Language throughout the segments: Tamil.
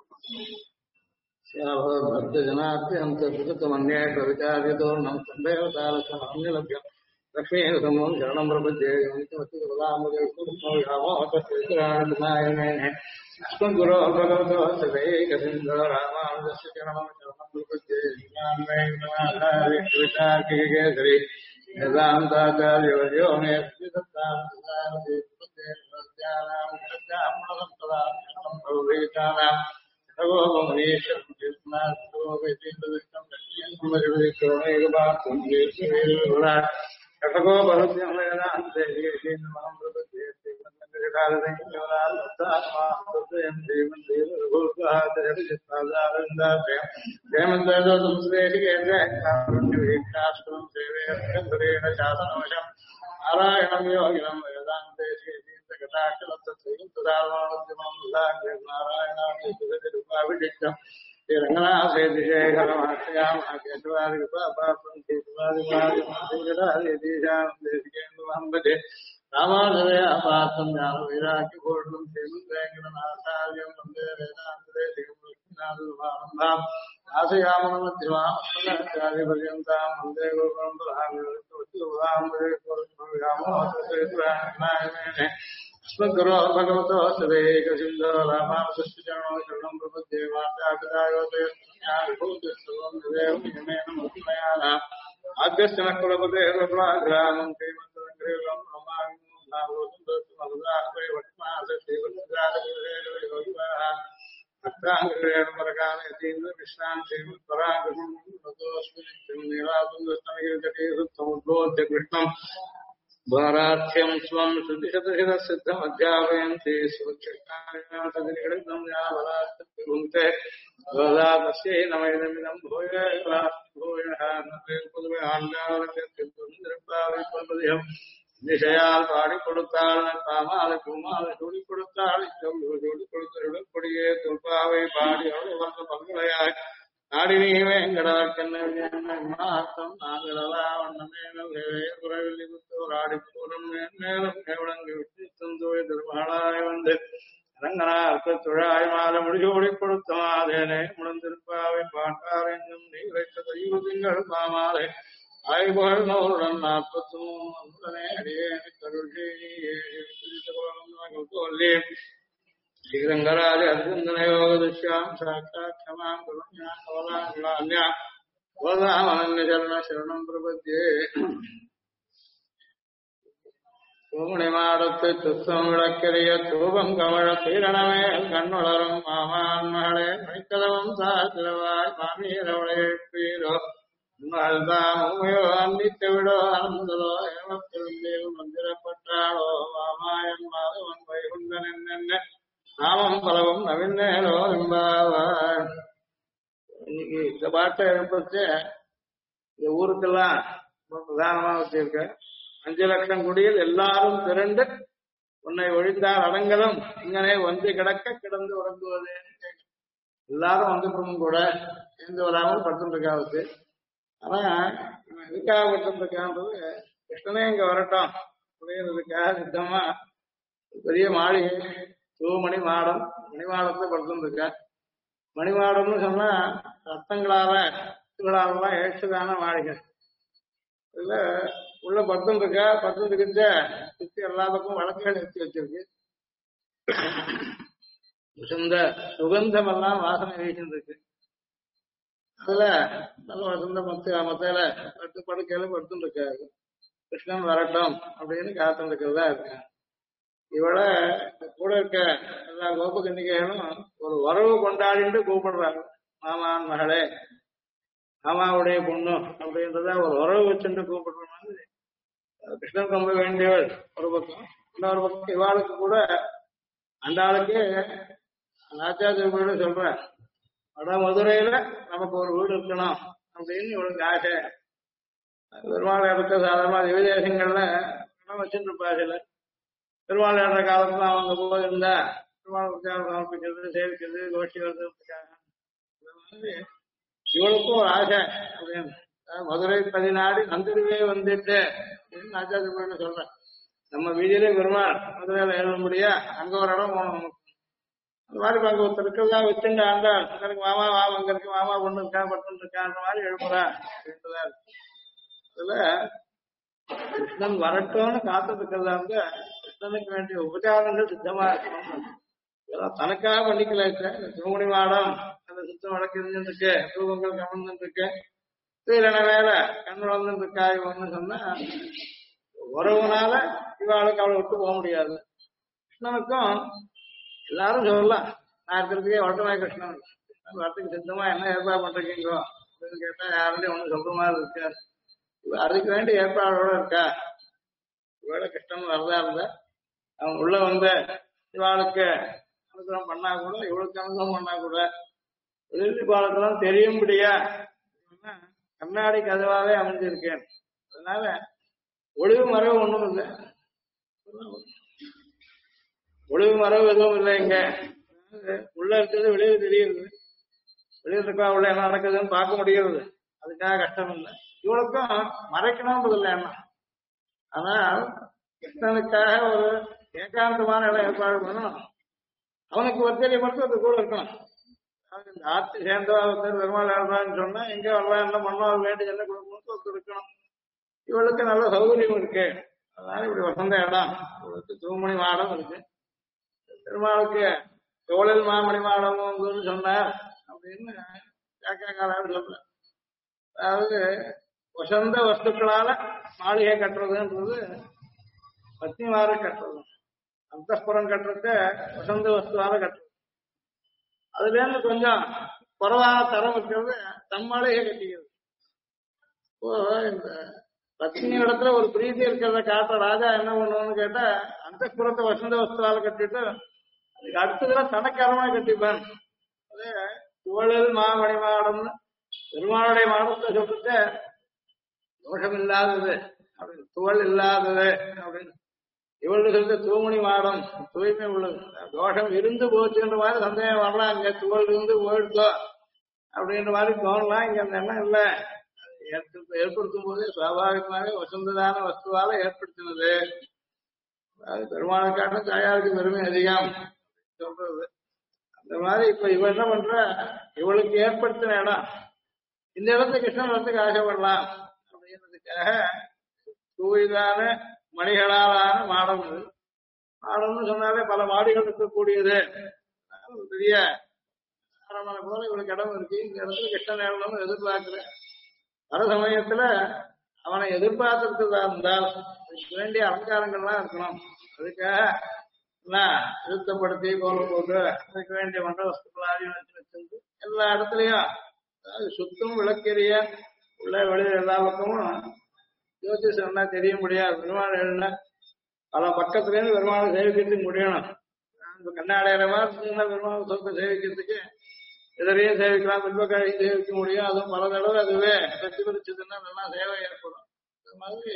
भक्तजनाभ्यन्तमन्ये प्रविचार्यतो नम सन्देवतालक्ष्यम् लक्ष्मीसमं शरणं प्रपद्ये अस्मद्गुरो भगवतो सदैकसिन्धो रामानुजस्य चरणं प्रपद्ये विचार्यकेसरी वेदान्ताचार्यवर्यो मे नारायणं योगिनं वेदान्ते नारायणाभिषिक्तम् रामादया पात्रं ज्ञानवैराग्यपूर्णं श्रीमद्वेङ्कटनाथार्यं वन्दे वेदान्तदेशिकं आशयामनमध्यमाचार्यपर्यन्तां वन्दे गुरुपरम्परां अस्मद्गुरो भगवतो सदैकसिन्धो रामानुजस्य चरणं शरणं प्रपद्ये मातापितायोमेन मुक्तमयाना आद्यस्य न कुलपतेर्वग्रामं श्रीमन्त्रं कृष्णम् भारार्थ्यं स्वं श्रुतिशतशिरसिद्धमध्यापयन्ति सुक्षितायां यावलास्ते गोदातस्यै नमैदमिदं भूयः ஆண்டாளம் நிஷையால் பாடி கொடுத்தாள் பாமாலை பூமாலை சூடி கொடுத்தாள் சூடி கொடுத்தருடன் கொடியே துல்பாவை பாடி அவள் வந்த பங்களையாய் நாடினீ வேங்கடாக்கண்ணம் நாங்களெல்லாம் வண்ணமேனவில்லை குத்தோராடி பூரம் மேலும் கேவலங்கு விட்டு தந்தோய் திருமகளாய் வந்து ரங்கனார்க்கு துழாய் மாலை முடிசூடி கொடுத்த மாதேனே முழந்திருப்பாவை பாட்டார் என்னும் நீ வைத்த தெய்வ திங்கள் பாமாலை ஆய்வுகள் நூறுடன் 43 அடியேனை கருள் श्रीरंगराज अर्जुन योग दुष्याम साक्षात् क्षमां करुण्यां शरण शरणं प्रपद्ये பூமணிமாடத்து துத்தம் விளக்கெரிய தூபம் கமழ தீரணமேல் கண்ணுளரும் மாமான் மகளே மைக்கதவம் சாத்திரவாய் மாமீரவளை எழுப்பீரோ தாம் உமையோ அன்னித்த விடோ அனந்தலோ ஏமத்தில் மந்திரப்பட்டாளோ மாமாயன் மாதவன் வைகுந்தன் என்ன நாமம் பலவும் நவீனோ என்பாவார். இன்னைக்கு இந்த பாட்டை எழுப்பச்சு இந்த ஊருக்கெல்லாம் பிரதானமா வச்சிருக்க 5 லட்சம் குடியில் எல்லாரும் திரண்டு உன்னை ஒழிந்தார் அடங்கலும் இங்கனே வந்து கிடக்க கிடந்து உறங்குவது எல்லாரும் வந்துட்டும் கூட சேர்ந்து வராமல் படுத்துருக்காவது. ஆனா இவன் எதுக்காக படுத்துருக்கான்றது கிருஷ்ணனே இங்க வரட்டும் புரியுறதுக்காக சித்தமா பெரிய மாளிகை தூமணி மாடம் மணிமாடத்துல படுத்துருக்க. மணிமாடம்னு சொன்னா ரத்தங்களாலாம் ஏற்றுதான மாளிகை. இதுல உள்ள படுத்துருக்க சுத்தி எல்லா பக்கம் வழக்குகள் எடுத்து வச்சிருக்கு. வசந்த சுகந்தம் எல்லாம் வாசனை வீசிருக்கு. அதுல நல்ல வசந்த மத்தையில படுக்கையில படுத்துருக்காரு. கிருஷ்ணன் வரட்டும் அப்படின்னு காத்துட்டு இருக்கிறதா இருக்கு. இவள கூட இருக்க எல்லா கோப கன்னிகைகளும் ஒரு வரவு கொண்டாடிட்டு கூப்பிடுறாங்க. மாமான் மகளே மாமாவுடைய பொண்ணு அப்படின்றத ஒரு உறவு வச்சுட்டு கூப்பிடுற மாதிரி கிருஷ்ணன் ரொம்ப வேண்டியவள் ஒரு பக்கம். இன்னொரு பக்கம் இவாளுக்கு கூட அந்த ஆளுக்கு ஆச்சாரிய வீடு சொல்றேன் வட மதுரையில நமக்கு ஒரு வீடு இருக்கணும் அப்படின்னு இவளுக்கு ஆசை. பெருமாள் இடத்த சாதாரண திவ்யதேசங்கள்ல இடம் வச்சுட்டு இருப்பா. சில பெருமாள் ஏற காலத்துல அவங்க போயிருந்தா பெருமாள் சமர்ப்பிக்கிறது சேவிக்கிறது கோஷ்டி வர்றதுக்காக இவளுக்கும் ஒரு ஆசை அப்படின்னு மதுரை 14 நந்திருவே வந்துட்டு அப்படின்னு ஆச்சாரிய சொல்றேன். நம்ம வீதியிலே பெருமாள் மதுரையில எழுத முடியா அங்க ஒரு இடம் போகணும். அந்த மாதிரி அங்க ஒருத்தர் இருக்கிறதா வச்சுட்டு ஆண்டாள் எனக்கு மாமா அங்க இருக்கு மாமா பொண்ணு இருக்கான் பட்டு இருக்கான்ற மாதிரி எழுப்புறா அப்படின்றதா இருக்கு. அதுல கிருஷ்ணன் வரட்டும்னு காத்துட்டு இருக்கிறதா இருந்தா கிருஷ்ணனுக்கு வேண்டிய உபச்சாரங்கள் சித்தமா இருக்கணும். இதெல்லாம் தனக்காக பண்ணிக்கல. திருமணி மாடம் அந்த சுத்தம் வழக்கு இருந்துருக்கு, ரூபங்கள் கவர்ந்துட்டு இருக்கு, சீரண வேற கண் வளர்ந்துட்டு இருக்கா இவன்னு சொன்னா உறவுனால இவாளுக்கு அவளை விட்டு போக முடியாது. கிருஷ்ணனுக்கும் எல்லாரும் சொல்லலாம் நான் இருக்கிறதுக்கே வட்டமாய் கிருஷ்ணன் வரத்துக்கு சித்தமா என்ன ஏற்பாடு பண்றீங்கோ அப்படின்னு கேட்டா யாருலையும் ஒண்ணு சொல்ற மாதிரி இருக்காது. அதுக்கு வேண்டிய ஏற்பாடோட இருக்கா. இவளை கிருஷ்ணன் வரதா இருந்தா அவன் உள்ள வந்து இவாளுக்கு அனுகிரகம் பண்ணா கூட இவளுக்கு அனுகிரகம் பண்ணா கூட எதிர்பார்க்கலாம் தெரியும்படியா கண்ணாடி கதவாவே அமைஞ்சிருக்கேன். அதனால ஒளிவு மறைவு ஒண்ணும் இல்லை, ஒளிவு மறைவு எதுவும் இல்லை. இங்க உள்ள இருக்கிறது வெளியே தெரியுது, வெளியே இருக்கா உள்ள என்ன நடக்குதுன்னு பார்க்க முடிகிறது. அதுக்காக கஷ்டம் இல்லை. இவளுக்கும் மறைக்கணும்ன்றது இல்லை என்ன. ஆனால் கிருஷ்ணனுக்காக ஒரு ஏகாந்தமான இடம் ஏற்பாடு பண்ணணும். அவனுக்கு ஒத்தேரி மட்டும் அது கூட இருக்கணும். இந்த ஆட்சி சேர்ந்தோ ஒருத்தர் பெருமாள் ஆடுறான்னு சொன்னா எங்க வரலாம் என்ன பண்ணோம் வேண்டிய என்ன கொடுக்கணும் ஒருத்தர் இருக்கணும். இவளுக்கு நல்ல சௌகரியம் இருக்கு. அதனால இப்படி வசந்த இடம். இவளுக்கு தூமணி மாடம் இருக்கு. பெருமாளுக்கு தோழல் மாமணி மாடம்னு சொன்னார் அப்படின்னு காக்காக்காரால் சொல்ற. அதாவது வசந்த வஸ்துக்களால மாளிகை கட்டுறதுன்றது பத்னிவார கட்டுறது, அந்தப்புறம் கட்டுறத வசந்த வஸ்துவால கட்டுறது. அதுல இருந்து கொஞ்சம் குறைவான தரம் இருக்கிறது தன் மாளிகை கட்டிக்கிறது. இப்போ இந்த பத்னி இடத்துல ஒரு பிரீதி இருக்கிறத காட்ட ராஜா என்ன பண்ணுவோம்னு கேட்டா அந்தப்புறத்தை வசந்த வஸ்துவால கட்டிட்டு அதுக்கு அடுத்ததுல தனக்கு அரவணை கட்டிப்பான். அதே தோழல் மாமணி மாடம்னு பெருமாளுடைய மாடத்தை சொல்லிட்டு தோஷம் இல்லாதது அப்படின்னு, துவள் இல்லாதது அப்படின்னு. இவளுக்கு சொல்லிட்டு தூமணி மாடம் தூய்மை உள்ளது. தோஷம் இருந்து போச்சுன்ற மாதிரி சந்தேகம் வரலாம். இங்க துவள் இருந்து போயிடுதோ அப்படின்ற மாதிரி தோணலாம். இங்க அந்த எண்ணம் இல்லை. ஏற்படுத்தும் போதே சுவாபாவிகமாக வசந்ததான வஸ்துவால ஏற்படுத்தினது. அதாவது பெருமாளுக்கான தாயாருக்கு பெருமை அதிகம் சொல்றது. அந்த மாதிரி இப்ப இவ என்ன பண்ற, இவளுக்கு ஏற்படுத்தின இடம் இந்த இடத்துல கிருஷ்ணன் வரத்துக்கு ஆசைப்படலாம் அப்படின்றதுக்காக தூய்தான மணிகளாலான மாடம். இது மாடம்னு சொன்னாலே பல மாடிகள் இருக்கக்கூடியது. பெரிய அரண்மனை போல இவளுக்கு இடம் இருக்கு. இந்த இடத்துல கிருஷ்ணன் ஏறணும்னு எதிர்பார்க்கிறேன். வர சமயத்துல அவனை எதிர்பார்த்துருக்கிறதா இருந்தால் அதுக்கு வேண்டிய அலங்காரங்கள்லாம் இருக்கணும். அதுக்காக நிறுத்தப்படுத்தி போல போட்டு அதுக்கு வேண்டிய மண்ட வஸ்துக்களாக வச்சிருந்து எல்லா இடத்துலயும் அதாவது சுத்தம் விளக்கெரிய உள்ள வெளியில எல்லா பக்கமும் ஜோதிஷம்னா தெரிய முடியாது. பெருமாள் எழுந்த பல பக்கத்துல இருந்து பெருமாளை சேவிக்கிறதுக்கு முடியணும். கண்ணாடையிற மாதிரி பெருமாள் சொத்தை சேவிக்கிறதுக்கு எதிரையும் சேவிக்கலாம், பின்பக்கையும் சேவிக்க முடியும். அதுவும் பல தடவை அதுவே சக்தி பிரிச்சதுன்னா நல்லா சேவை ஏற்படும். அது மாதிரி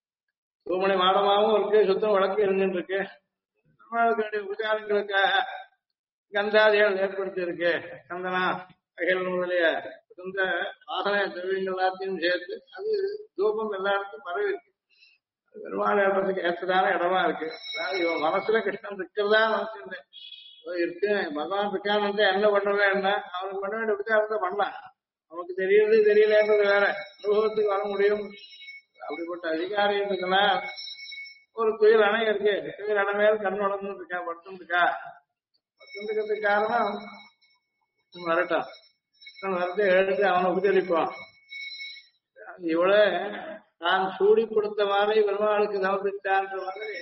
தூமணி மாடமாகவும் இருக்கு, சுத்தம் விளக்கு இருந்துட்டு இருக்கு. பெருமாளுக்கு வேண்டிய உபச்சாரங்களுக்காக கந்தாதிகள் ஏற்படுத்தி இருக்கு. கந்தனா அகில் முதலிய சுந்த வாசனை திரவியங்கள் எல்லாத்தையும் சேர்த்து அது தூபம் எல்லா இடத்துக்கும் பரவி இருக்கு. பெருமாள் ஏற்படுறதுக்கு ஏற்றதான இடமா இருக்கு. அதாவது இவன் மனசுல கிருஷ்ணன் இருக்கிறதா மனசு இருக்கு. பகவான் இருக்கான்னு என்ன பண்றதா என்ன அவனுக்கு பண்ண வேண்டிய உபச்சாரத்தை பண்ணலாம். நமக்கு தெரியறது தெரியலன்றது வேற, அனுபவத்துக்கு வர முடியும். அப்படிப்பட்ட அதிகாரியம் இருக்குன்னா ஒரு துயில் அணை இருக்கு. துயில் அணை மேல கண் வளர்ந்து இருக்கா, படுத்தும் இருக்கா. படுத்தும் இருக்கிறதுக்கு காரணம் வரட்டும், வரட்டு எழுத்து அவனை உபச்சரிப்பான். இவ்வளவு நான் சூடி கொடுத்த மாதிரி பெருமாளுக்கு சமர்ப்பித்தான்ற மாதிரி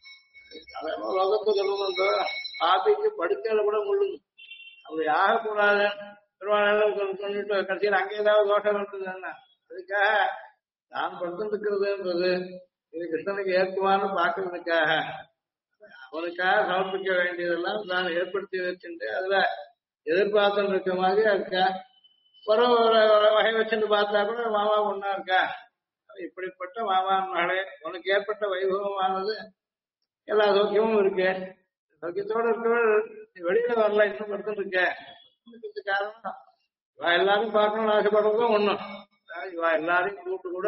லோகத்தை சொல்லுங்க. பாப்பிக்கு படுக்கையில கூட முள்ளுங்க. அப்படி ஆகக்கூடாது. பெருமாள் சொல்லிட்டு கடைசியில் அங்கே ஏதாவது தோட்டம் இருந்ததுன்னா அதுக்காக தான் படுத்து இருக்கிறதுன்றது இது கிருஷ்ணனுக்கு ஏற்குவான்னு பாக்குறதுக்காக அவனுக்காக சமர்ப்பிக்க வேண்டியதெல்லாம் தான் ஏற்படுத்தி வச்சுட்டு அதுல எதிர்பார்த்து இருக்க மாதிரி இருக்கா. ஒரு வகை வச்சுட்டு பார்த்தா கூட மாமா ஒன்னா இருக்கா. இப்படிப்பட்ட மாமான் மகளே உனக்கு ஏற்பட்ட வைபவமானது எல்லா சௌக்கியமும் இருக்கு. சௌக்கியத்தோடு இருக்கவள் வெளியில வரல, இன்னும் படுத்துட்டு இருக்க. காரணம் இவா எல்லாரும் பார்க்கணும்னு ஆசைப்படுறதும் ஒண்ணும். இவா எல்லாரையும் கூப்பிட்டு கூட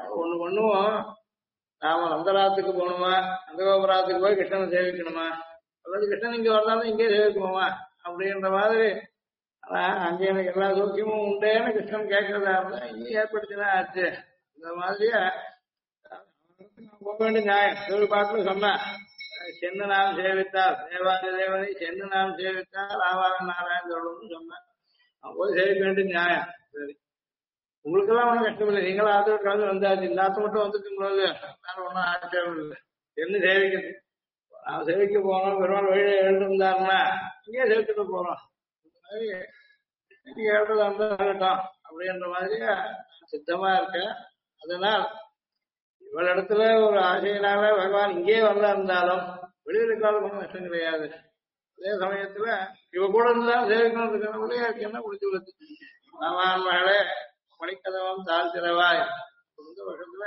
ஒண்ணும் நாம நந்தராத்துக்கு போகணுமா, நந்தகோபுராத்துக்கு போய் கிருஷ்ணனை சேவிக்கணுமா, அல்லது கிருஷ்ணன் இங்க வந்தாலும் இங்கே சேவிக்குவோமா அப்படின்ற மாதிரி. ஆனா அங்க எனக்கு எல்லா சௌக்கியமும் உண்டேன்னு கிருஷ்ணன் கேட்கறதா இருந்தா இங்கே ஏற்படுத்தினா ஆச்சு. இந்த மாதிரியா போக வேண்டிய நியாயம் திருப்பாட்டுல சொன்னா சென்னு நாம் சேவித்தால் தேவாதி தேவனை சென்னு நாம் சேவித்தால் ஆவார நாராயண சொல்லணும்னு சொன்னேன். போய் சேவிக்க வேண்டிய நியாயம். சரி, உங்களுக்கெல்லாம் ஒன்றும் கஷ்டம் இல்லை, நீங்களும் ஆத்திர கலந்து வந்தாச்சு. இந்த ஆத்து மட்டும் வந்துட்டுங்களோது நான் ஒன்றும் ஆச்சரியம் இல்லை. சென்னு சேவிக்கிறது நான் சேவிக்க போனோம், பெருமாள் வழியை எழுந்திருந்தாருன்னா இங்கே சேவிச்சுட்டு போறோம். இந்த மாதிரி நீங்க எழுதுறதா இருந்தா இருக்கட்டும் அப்படின்ற மாதிரியா சித்தமா இருக்கேன். அதனால் இவளிடத்துல ஒரு ஆசையினால பகவான் இங்கே வரல இருந்தாலும் வெளியில இருக்காலும் ஒன்றும் நஷ்டம் கிடையாது. அதே சமயத்துல இவ கூட இருந்தாலும் சேவிக்கணும் இருக்கிறவங்களே என்ன குடிச்சு விடுது. பகவான் மகளே மணிக்கதவம் தாழ்த்திரவாய் இந்த வருஷத்துல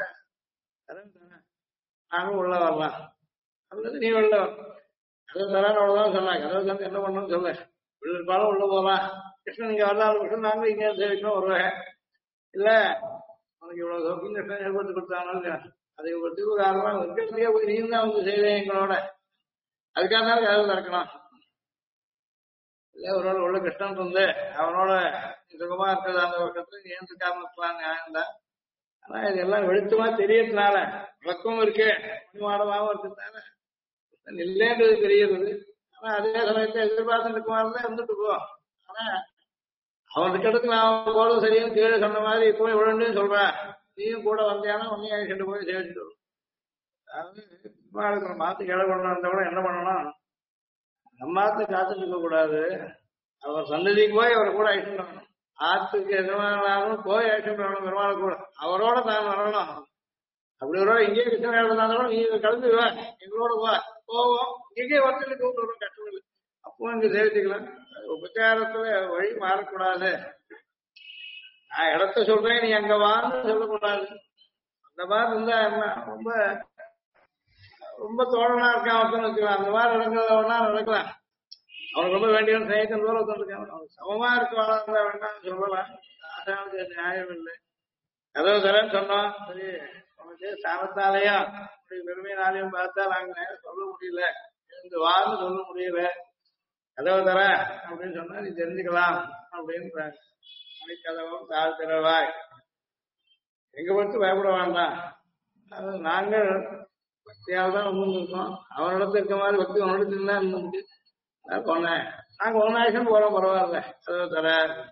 நானும் உள்ள வரலாம் அல்லது நீ உள்ள கதவு தரான்னு அவ்வளவுதான் சொன்னாங்க. கதவு தந்து என்ன பண்ணணும்னு சொல்ல உள்ள இருப்பாலும் உள்ள போகலாம். கிருஷ்ணன் இங்க வரலாம் கிருஷ்ணன் நாங்களும் இங்கே சேவிக்கணும் வருவேன். இல்ல உனக்கு இவ்வளவு சௌக்கியம் கிருஷ்ணன் ஏற்படுத்தி கொடுத்தாங்க அதை ஒரு தீர்வு காரணமா இருக்கிறதுக்கே போய் நீ தான் வந்து செய்வேன் எங்களோட. அதுக்காக தான் கதவு திறக்கணும். இல்ல அவரோட உள்ள கிருஷ்ணன் இருந்து அவனோட சுகமா இருக்கிறது அந்த பக்கத்துல நீ ஏன் காரணம் நியாயம் தான். ஆனா இதெல்லாம் வெளுத்துமா தெரியறதுனால விளக்கமும் இருக்கு மணிமாடமாவும் இருக்கிறதுனால இல்லைன்றது தெரியுது. ஆனா அதே சமயத்துல எதிர்பார்த்து இருக்குமாதிரிதான் இருந்துட்டு போவோம். ஆனா அவன் இருக்கிறதுக்கு நான் போறது சரியும் கீழே சொன்ன மாதிரி இப்போ இவ்வளவுன்னு சொல்றேன். நீயும் கூட வந்தியானா உன்னையும் அழைச்சிட்டு போய் சேவிச்சுட்டு வரும். அதாவது மாத்து கிளை கொண்டு கூட என்ன பண்ணணும், நம்ம ஆத்து காத்துட்டு இருக்க கூடாது. அவர் சந்ததிக்கு போய் அவர் கூட அழைச்சிட்டு வரணும். ஆத்துக்கு எதுவானாலும் போய் அழைச்சிட்டு வரணும். பெருமாள் கூட அவரோட தான் வரணும். அப்படி ஒரு இங்கே கிருஷ்ணன் இருந்தாலும் நீ கலந்து வா எங்களோட வா போவோம். இங்கே வரத்துல கூப்பிட்டு வரும் கஷ்டம் இல்லை. அப்போ இங்க சேவிச்சுக்கலாம். உபச்சாரத்துல வழி மாறக்கூடாது. நான் இடத்த சொல்றேன் நீ அங்க வான்னு சொல்லக்கூடாது. அந்த மாதிரி இருந்தா என்ன ரொம்ப ரொம்ப தோழனா இருக்கான் ஒருத்தன் வச்சுக்கலாம். அந்த மாதிரி நடக்கிறவனா நடக்கலாம். அவனுக்கு ரொம்ப வேண்டியவன் சைத்தன் தூரம் ஒருத்தன் அவனுக்கு சமமா இருக்கவாளா இருந்தா வேண்டாம்னு சொல்லலாம். ஆசாவுக்கு நியாயம் இல்லை. கதவு தரேன்னு சொன்னோம். சரி உனக்கு சாமத்தாலையா அப்படி பெருமையினாலையும் பார்த்தா நாங்க சொல்ல முடியல, எழுந்து வான்னு சொல்ல முடியல. கதவு தர அப்படின்னு சொன்னா நீ தெரிஞ்சுக்கலாம் அப்படின்றாங்க. மணிக்கதவும் தாழ்த்திரவாய் எங்க பார்த்து பயப்பட வேண்டாம். அது நாங்கள் பக்தியால் தான் இருக்கோம். அவனிடத்துல இருக்க மாதிரி பக்தி அவனிடத்துல தான் இருந்துச்சு. நான் சொன்னேன் நாங்க ஒன்னாயிரம் போறோம் பரவாயில்ல. கதவு தர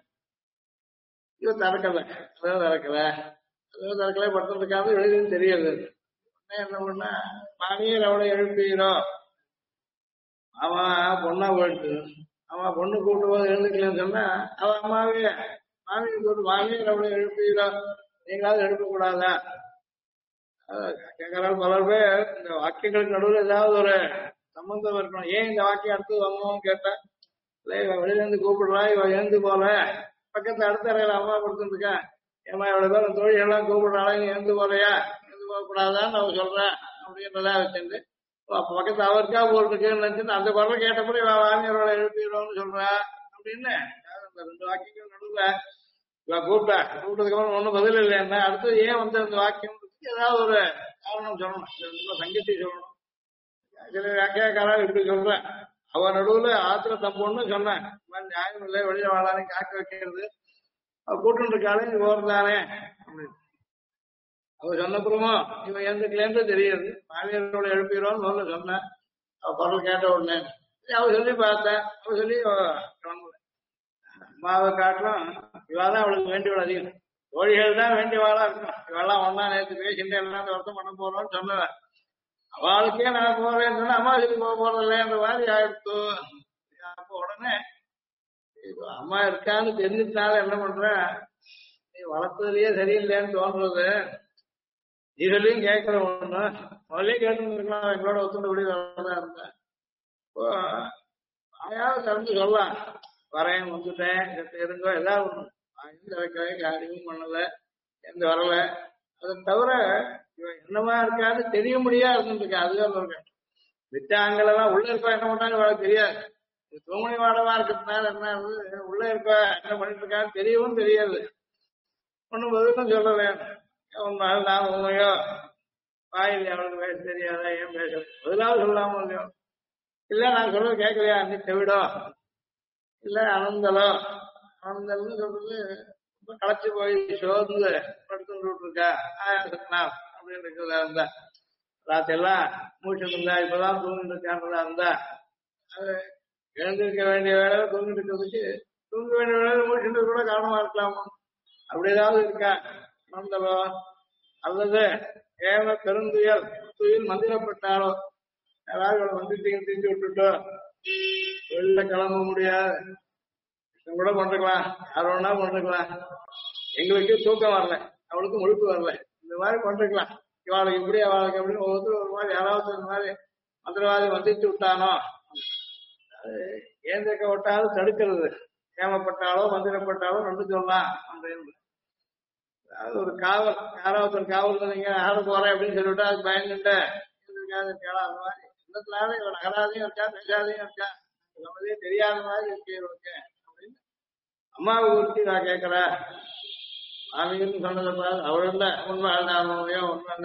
இவன் திறக்கல, கதவு திறக்கல, கதவு திறக்கல படுத்துறதுக்காக எழுதுன்னு தெரியாது. என்ன பண்ணா மாமியார் அவளை எழுப்பீரோ அவன் பொண்ணா போயிட்டு அவன் பொண்ணு கூப்பிட்டு போது எழுந்துக்கலன்னு சொன்னா அவன் அம்மாவே மாமியை கூப்பிட்டு மாமியார் அவளை எழுப்பீரோ நீங்களாவது எழுப்பக்கூடாதா கேட்கறாள். பலர் பேர் இந்த வாக்கியங்களுக்கு நடுவில் ஏதாவது ஒரு சம்பந்தம் இருக்கணும். ஏன் இந்த வாக்கியம் அடுத்தது வந்தோம்னு கேட்டேன். இல்ல வெளியில இருந்து கூப்பிடுறா இவ எழுந்து போல பக்கத்துல அடுத்த அறையில அம்மா கொடுத்துருக்கா ஏமா இவ்வளவு பேர் தோழிகள்லாம் கூப்பிடுறாளா நீ எழுந்து போலையா எழுந்து போகக்கூடாதான்னு அவ சொல்றேன் அப்படின்றதா வச்சுட்டு அப்ப பக்கத்துல அவருக்கா போட்டுருக்குன்னு நினைச்சுட்டு அந்த குரல் கேட்டபடி வாங்கியவரோட எழுப்பிடுவோம்னு சொல்றா அப்படின்னு அந்த ரெண்டு வாக்கியங்கள் நடுவுல கூப்பிட்டதுக்கு அப்புறம் ஒன்னும் பதில் இல்லைன்னா அடுத்தது ஏன் வந்து அந்த வாக்கியம் ஏதாவது ஒரு காரணம் சொல்லணும். சங்கீதி சொல்லணும். சில வியாக்கியாக்காரா இப்படி சொல்றேன். அவ நடுவுல ஆத்திர தப்புன்னு சொன்னேன். நியாயம் இல்லை வெளியில வாழானே காக்க வைக்கிறது அவ கூட்டு இருக்காளே இது போறதானே அப்படின்னு அவ சொன்னப்புறமா இவன் எழுந்துக்கலேன்னு தெரியுது. மாமியாரோட எழுப்பிடுவோம்னு சொல்ல சொன்னேன். அவ குரல் கேட்ட உடனே அவ சொல்லி பார்த்தேன். அவ சொல்லி கிளம்புல. அம்மாவை காட்டிலும் இவாதான் அவளுக்கு வேண்டியவள் அதிகம். தோழிகள் தான் வேண்டியவாளா இருக்கும். இவெல்லாம் ஒன்னா நேற்று பேசிட்டு எல்லாம் வருத்தம் பண்ண போறோம்னு சொன்னவன் அவளுக்கே நான் போறேன்னு சொன்னா அம்மா சொல்லி போக போறதில்லைன்ற மாதிரி ஆயிடுத்து. அப்போ உடனே அம்மா இருக்கான்னு தெரிஞ்சுட்டாலும் என்ன பண்ற நீ வளர்த்ததுலயே சரியில்லைன்னு தோன்றது. நீ சொல்லியும் கேட்கற ஒண்ணு முதலே கேட்டுருக்கலாம். எங்களோட ஒத்துண்டபடி வரதா இருந்தேன். இப்போ ஆயாவது கலந்து சொல்லலாம் வரேன் வந்துட்டேன் இருங்கோ எல்லாம் ஒண்ணு வைக்கிறேன் யாரையும் பண்ணல எந்த வரல. அதை தவிர என்னமா இருக்காது தெரிய முடியா இருந்துருக்கு. அதுதான் சொல்றேன். வித்தாங்கெல்லாம் உள்ள இருப்பா என்ன பண்ணாங்க அவளுக்கு தெரியாது. தூமணி வாடமா இருக்கிறதுனால என்ன உள்ள இருப்பா என்ன பண்ணிட்டு இருக்கான்னு தெரியவும் தெரியாது. ஒண்ணும் பதிலும் சொல்லல. உண்மையால் நான் உண்மையோ வாயில் அவளுக்கு பேச தெரியாதா ஏன் பேச பதிலாவது சொல்லாம இல்லையோ இல்ல நான் சொல்றது கேட்கலையா நீ செவிடோ இல்ல அனந்தலோ. அனந்தல்னு சொல்றது ரொம்ப களைச்சு போய் சோர்ந்து படுத்துட்டு இருக்கா ஆயாசக்கலாம் அப்படின்னு இருக்கிறதா இருந்தா, ராத்திரி எல்லாம் மூச்சு இருந்தா இப்பதான் தூங்கிட்டு இருக்கான்றதா இருந்தா, அது எழுந்திருக்க வேண்டிய வேலை தூங்கிட்டு இருக்கிறதுக்கு தூங்க வேண்டிய வேலை மூச்சுட்டு கூட காரணமா இருக்கலாமா? அப்படி ஏதாவது இருக்கா அனந்தலோ? அல்லது ஏன பெருந்துயர் துயில் மந்திரப்பட்டாலோ, யாராவது இவளை வந்துட்டீங்க செஞ்சு விட்டுட்டோ வெளில கிளம்ப முடியாது கூட பண்ணிருக்கலாம், யார் வேணா பண்ணிருக்கலாம், எங்களுக்கு தூக்கம் வரல அவளுக்கு முழுப்பு வரல இந்த மாதிரி பண்ணிருக்கலாம், இவாளுக்கு இப்படி அவளுக்கு எப்படி ஒவ்வொருத்தரும் ஒரு மாதிரி யாராவது இந்த மாதிரி மந்திரவாதி வந்துட்டு விட்டானோ, அது ஏந்திருக்க விட்டாலும் தடுக்கிறது, ஏமப்பட்டாலோ மந்திரப்பட்டாலோ ரெண்டு சொல்லலாம் அப்படின்னு. அது ஒரு காவல், யாராவது ஒரு காவல் நீங்க ஆட போறேன் அப்படின்னு சொல்லிவிட்டா அது பயந்துட்டு இருக்காது அந்த மாதிரி இடத்துலால இவன் நகராதையும் இருக்கா பேசாதையும் இருக்கா நம்மளே தெரியாத மாதிரி இருக்கு அப்படின்னு அம்மாவை குறித்து நான் கேட்கிறேன். மாமின்னு சொன்னதை அவள் தான் உண்மை அழுதாமையோ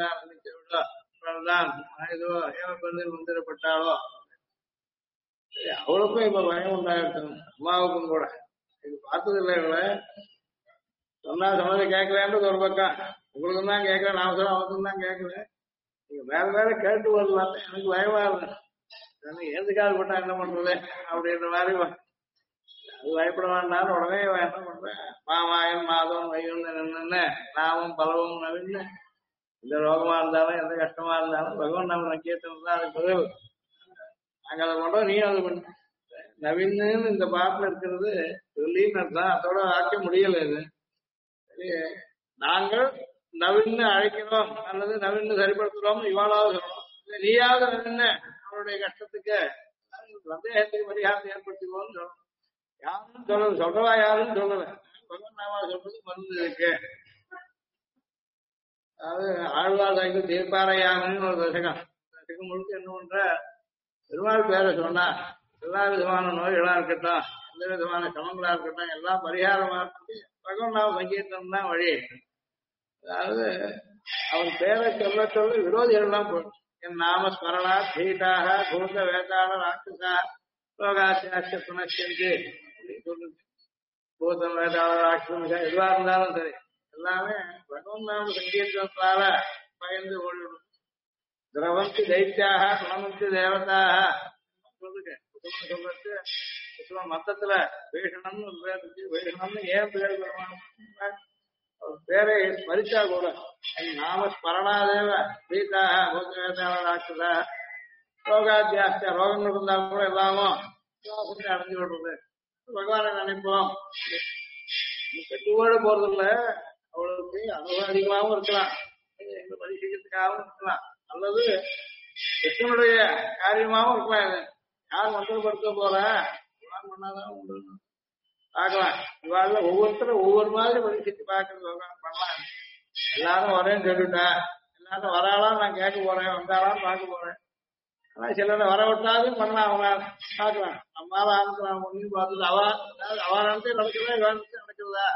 உண்மைதான் ஏதோ ஏமப்பந்து முந்திரப்பட்டாலோ அவளுக்கும் இப்ப பயம் உண்டாயிருக்கும், அம்மாவுக்கும் கூட. இது பார்த்தது இல்லை இவளை சொன்னா சொன்னதை கேட்கலன்றது ஒரு பக்கம், உங்களுக்கும் தான் கேட்கறேன், நான் சொல்ல அவனுக்கும் தான் கேட்கறேன், நீங்க வேற வேற கேட்டு வரலாம், எனக்கு பயமா இருக்கு ஏந்துக்காது போட்டா என்ன பண்றது அப்படின்ற மாதிரி. அது பயப்பட வேண்டாம், உடனே என்ன பண்றேன், மாமாயன் மாதவன் வைகுந்த நின்று நாமும் பலவும் நவீன்னு, எந்த ரோகமா இருந்தாலும் எந்த கஷ்டமா இருந்தாலும் பகவான் நம்ம நக்கீர்த்தனம் தான் அதுக்கு பதில். நாங்க அதை பண்றோம், நீ அதை பண்ண. நவீன்னு இந்த பாட்டுல இருக்கிறது சொல்லின்னு அர்த்தம், அதோட ஆக்க முடியல. இது சரி, நாங்கள் நவீன்னு அழைக்கிறோம் அல்லது நவீன்னு சரிப்படுத்துறோம் இவாளாவது சொல்லணும், நீயாவது நவீன்னு அவருடைய கஷ்டத்துக்கு சந்தேகத்துக்கு பரிகாரத்தை ஏற்படுத்திக்கோன்னு சொல்லணும். யாரும் சொல்லல, சொல்றவா யாரும் சொல்லல, பகவான் நாமா சொல்றது மருந்து இருக்கு. அதாவது ஆழ்வார்க்கு தீர்ப்பாரையாமன்னு ஒரு தசகம், தசகம் முழுக்க என்ன பண்ற, பெருமாள் பேரை சொன்னா எல்லா விதமான நோய்களா இருக்கட்டும் எந்த விதமான சமங்களா இருக்கட்டும் எல்லாம் பரிகாரமா இருக்கு, பகவான் நாம சங்கீர்த்தம் தான் வழி. அதாவது அவன் பேரை சொல்ல சொல்ல விரோதிகள் எல்லாம் போடும். என் நாம ஸ்மரணா தீட்டாக பூத வேதாள ராட்சசா லோகாசியாச்ச புனச்செஞ்சு சொல்லுது. பூதம் வேதாள ராட்சசா எதுவா இருந்தாலும் சரி எல்லாமே பகவான் நாம சங்கீர்த்தத்தால பயந்து ஓடிவிடும். திரவந்தி தைத்தியாக குணமந்தி தேவதாக சொல்லுங்க. சொல்றது மொத்தத்துல வேஷணம்னு ஒரு பேர் இருக்கு, வேஷணம்னு ஏன் பேர் வருவான் பேரை ஸ்மரிச்சா கூட நாம ஸ்மரணாதேவ பீதாக பூதவேதாள ராட்சசா ரோகாத்தியாஸ்த ரோகங்கள் இருந்தாலும் கூட எல்லாமும் சுவாசத்தை அடைஞ்சு விடுறது. பகவானை நினைப்போம், கட்டுவோடு போறது இல்ல, அவளுக்கு அனுபவம் அதிகமாகவும் இருக்கலாம், எங்க பரிசீலிக்கிறதுக்காகவும் இருக்கலாம், அல்லது கிருஷ்ணனுடைய காரியமாகவும் இருக்கலாம். இது யார் மந்திரப்படுத்த போற பண்ணாதான் உண்டு பார்க்கலாம். இவாள் ஒவ்வொருத்தரும் ஒவ்வொரு மாதிரி பரிசீலித்து பார்க்கறது பண்ணலாம். எல்லாரும் வரேன்னு சொல்லிட்டா, எல்லாரும் வராளாம் நான் கேட்க போறேன், வந்தாலும் பார்க்க போறேன். ஆனா சிலரை வர விட்டாலும் பண்ணலாம், அவங்க பார்க்கலாம். நம்மளால ஆரம்பிக்கலாம் ஒண்ணு பார்த்துட்டு அவ நடந்து நடக்கிறதா நடக்கிறதா.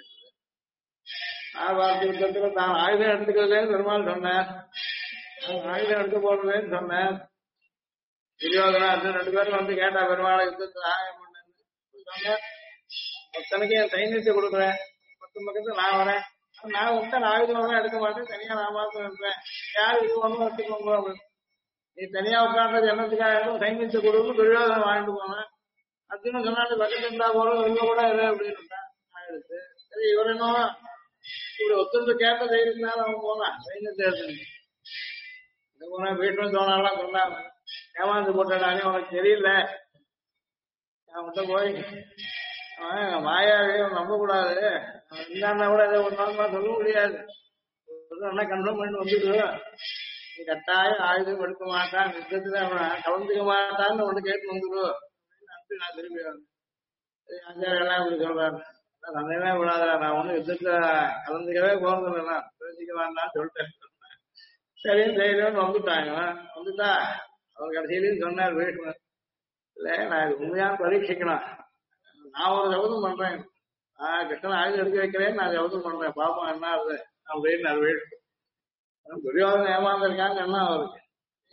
வார்த்தை யுத்தத்துல தான் ஆயுதம் எடுத்துக்கிறதேன்னு பெருமாள் சொன்னேன், ஆயுதம் எடுக்க போறதுன்னு சொன்னேன். துரியோதனா ரெண்டு பேரும் வந்து கேட்டா பெருமாளை யுத்தத்துல ஆயம் பண்ணு சொன்னேன். ஒருத்தனுக்கு என் சைன்யத்தை கொடுக்குறேன், 10 பக்கத்துல நான் வரேன், நான் விட்டா நான் ஆயுதம் எடுக்க மாட்டேன், தனியா நான் மாத்திரம் இருப்பேன், யார் இது ஒன்றும் எடுத்துக்கோங்க அப்படின்னு. நீ தனியா உட்கார்றது என்னத்துக்காக சைன்யத்தை கொடுக்கணும் துரியோதனை வாங்கிட்டு போனேன். அர்ஜுனன் சொன்னாலும் பக்கத்து இருந்தா போறோம் வெளில கூட இரு அப்படின்னு ஆயிடுச்சு. சரி இவர் என்ன இப்படி ஒத்துழைப்பு கேட்ட தைரியத்தினால அவன் போனான் சைன்யத்தை எடுத்து. இந்த போனா வீட்டுல தோணாலாம் சொன்னாங்க, ஏமாந்து போட்டானே உனக்கு தெரியல, அவன்கிட்ட போய் மாயாவே நம்ப கூடாது, இல்லாம கூட ஏதோ ஒரு நாள் சொல்ல முடியாது, என்ன கன்ஃபார்ம் பண்ணிட்டு வந்துட்டு நீ கட்டாயம் ஆயுதம் எடுக்க மாட்டான், யுத்தத்துல அவன் கலந்துக்க மாட்டான்னு ஒண்ணு கேட்டு வந்துடும் அப்படின்னு நான் திரும்பி வந்தேன். ஆச்சாரியெல்லாம் இப்படி சொல்றாரு, சந்தேகமே கூடாத, நான் ஒண்ணு யுத்தத்துல கலந்துக்கவே போறதில்லைண்ணா, தெரிஞ்சுக்க வேண்டாம்னு சொல்லிட்டேன். சரின்னு தைரியம்னு வந்துட்டாங்க. வந்துட்டா அவர் கடைசியிலையும் சொன்னார் வீட்டுல, இல்ல நான் இது உண்மையான பரீட்சிக்கணும், நான் ஒரு சபதம் பண்றேன், கிருஷ்ணன் ஆயுதம் எடுக்க வைக்கிறேன்னு நான் சபதம் பண்றேன், பாப்போம் என்ன ஆகுது அப்படின்னு நான் வீட்டு. துரியோதனை ஏமாந்திருக்காங்க என்ன அவருக்கு,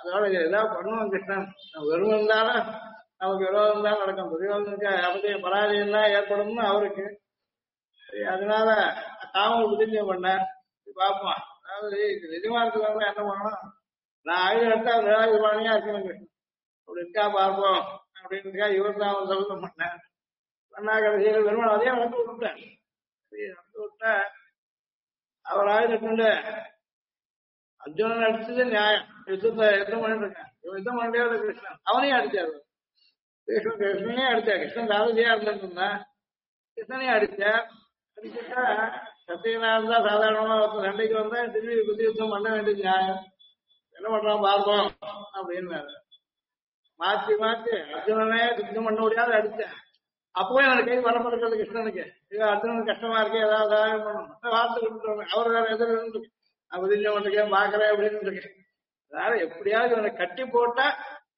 அதோட ஏதாவது பண்ணுவோம் கிருஷ்ணன். வெறும் இருந்தாலும் நமக்கு விரோதம் தான் நடக்கும். துரியோதனுக்கு அவசியம் பராஜயம் தான் ஏற்படும்னு அவருக்கு சரி. அதனால தாமும் புதிஞ்ச பண்ணேன். பார்ப்போம். அதாவது இது நிஜமா இருக்கிறவங்க என்ன பண்ணணும், நான் ஆயுதம் எடுத்தா நிராயுதபாணியா இருக்கணும் கிருஷ்ணன் அப்படி இருக்கா பார்ப்போம் அப்படின்னு இவர் தான் அவர் சொல்ல பண்ணேன். பண்ணா கடைசியில் வெறும் அதையே வளர்த்து விட்டுட்டேன். சரி, வளர்த்து விட்டா அவர் ஆயுதத்துண்டு அர்ஜுனன் அடிச்சது நியாயம். யுத்தம் பண்ணிட்டு இருக்கேன். இவன் யுத்தம் பண்ணவே கிருஷ்ணன் அவனையும் அடிச்சாரு. கிருஷ்ணனையும் அடிச்சா. கிருஷ்ணன் தாவதியா இருந்துட்டு இருந்தான். கிருஷ்ணனையும் அடிச்சா. அடிச்சுட்டா சத்தியனா இருந்தா சாதாரணமா ஒருத்தர் சண்டைக்கு வந்தா திரும்பி புத்தி யுத்தம் பண்ண வேண்டியது நியாயம். என்ன பண்றான் பார்ப்போம் அப்படின்னு மாத்தி மாத்தி அர்ஜுனனே யுத்தம் பண்ண முடியாத அடிச்சேன். அப்பவே எனக்கு கை வரப்படுறது கிருஷ்ணனுக்கு. இது அர்ஜுனனுக்கு கஷ்டமா இருக்கு, ஏதாவது சகாயம் பண்ணணும் வார்த்தை கொடுத்துருவாங்க. அவர் வேற எதிர்த்து நான் புதிஞ்ச ஒன்றுக்கேன் பாக்குறேன் அப்படின்னு இருக்கேன். அதனால எப்படியாவது இவனை கட்டி போட்டா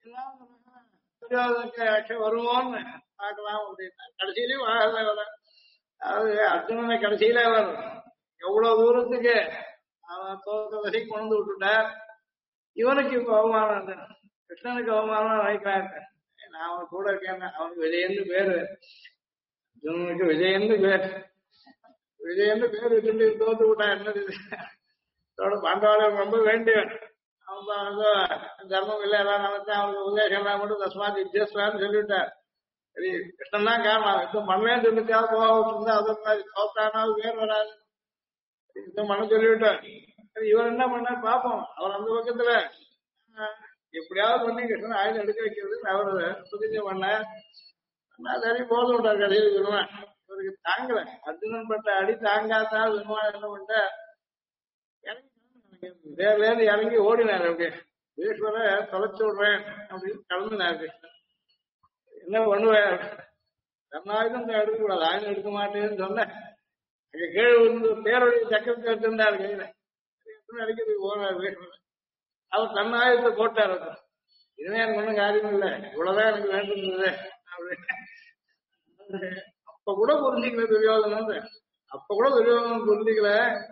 வருவோம்னு பார்க்கலாம் அப்படின்னா கடைசியிலயும் ஆகல. அதாவது அர்ஜுனனை கடைசியில அவர் எவ்வளவு தூரத்துக்கு அவன் தோற்ற வசதி கொண்டு விட்டுட்டார். இவனுக்கு இப்ப அவமானம், கிருஷ்ணனுக்கு அவமானம் நினைக்கிறாங்க. நான் அவன் கூட இருக்கேன். அவனுக்கு விஜயன்னு பேரு, அர்ஜுனனுக்கு விஜயன்னு பேரு. விஜயன்னு பேர் வச்சுட்டு தோத்து விட்டான். என்னது பாண்டவாளர் ரொம்ப வேண்டியவன். அவன் தர்மம் இல்லை எல்லாம் நினைச்சா அவனுக்கு உபதேசம் எல்லாம் மட்டும் தஸ்மாத் யுத்தஸ்வான்னு சொல்லிவிட்டார். சரி, கிருஷ்ணன் தான் காரணம். யுத்தம் பண்ணவேன்னு சொல்லிட்டாவது போக அது தோத்தானாவது பேர் வராது. யுத்தம் பண்ண சொல்லிவிட்டார். இவர் என்ன பண்ணார் பார்ப்போம். அவர் அந்த பக்கத்துல எப்படியாவது பண்ணி கிருஷ்ணன் ஆயுதம் எடுக்க வைக்கிறது அவர் புதிஞ்ச பண்ணார். சரி போதும் விட்டார். கடையில் விரும்புவேன் இவருக்கு தாங்கல. அர்ஜுனன் பட்ட அடி தாங்காதான் விரும்புவான். என்ன பண்ண நேர்ல இருந்து இறங்கி ஓடினார். அப்படியே ஈஸ்வர தொலைச்சு விடுறேன் அப்படின்னு கலந்துனார் கிருஷ்ணன். என்ன பண்ணுவேன், தன்னாயுதம் எடுக்க கூடாது, ஆயுதம் எடுக்க மாட்டேன்னு சொன்னேன். அங்க கீழே வந்து பேருடைய சக்கரத்தை வச்சிருந்தார் கையில. அடிக்கிறதுக்கு போனார் ஈஸ்வரன். அவர் தன்னாயுதத்தை போட்டார். இதுவே எனக்கு ஒண்ணும் காரியம் இல்லை, இவ்வளவுதான் எனக்கு வேண்டியிருந்தது அப்படின்னு. அப்ப கூட புரிஞ்சுக்கல துரியோதனன். அப்ப கூட துரியோதனன் புரிஞ்சுக்கல.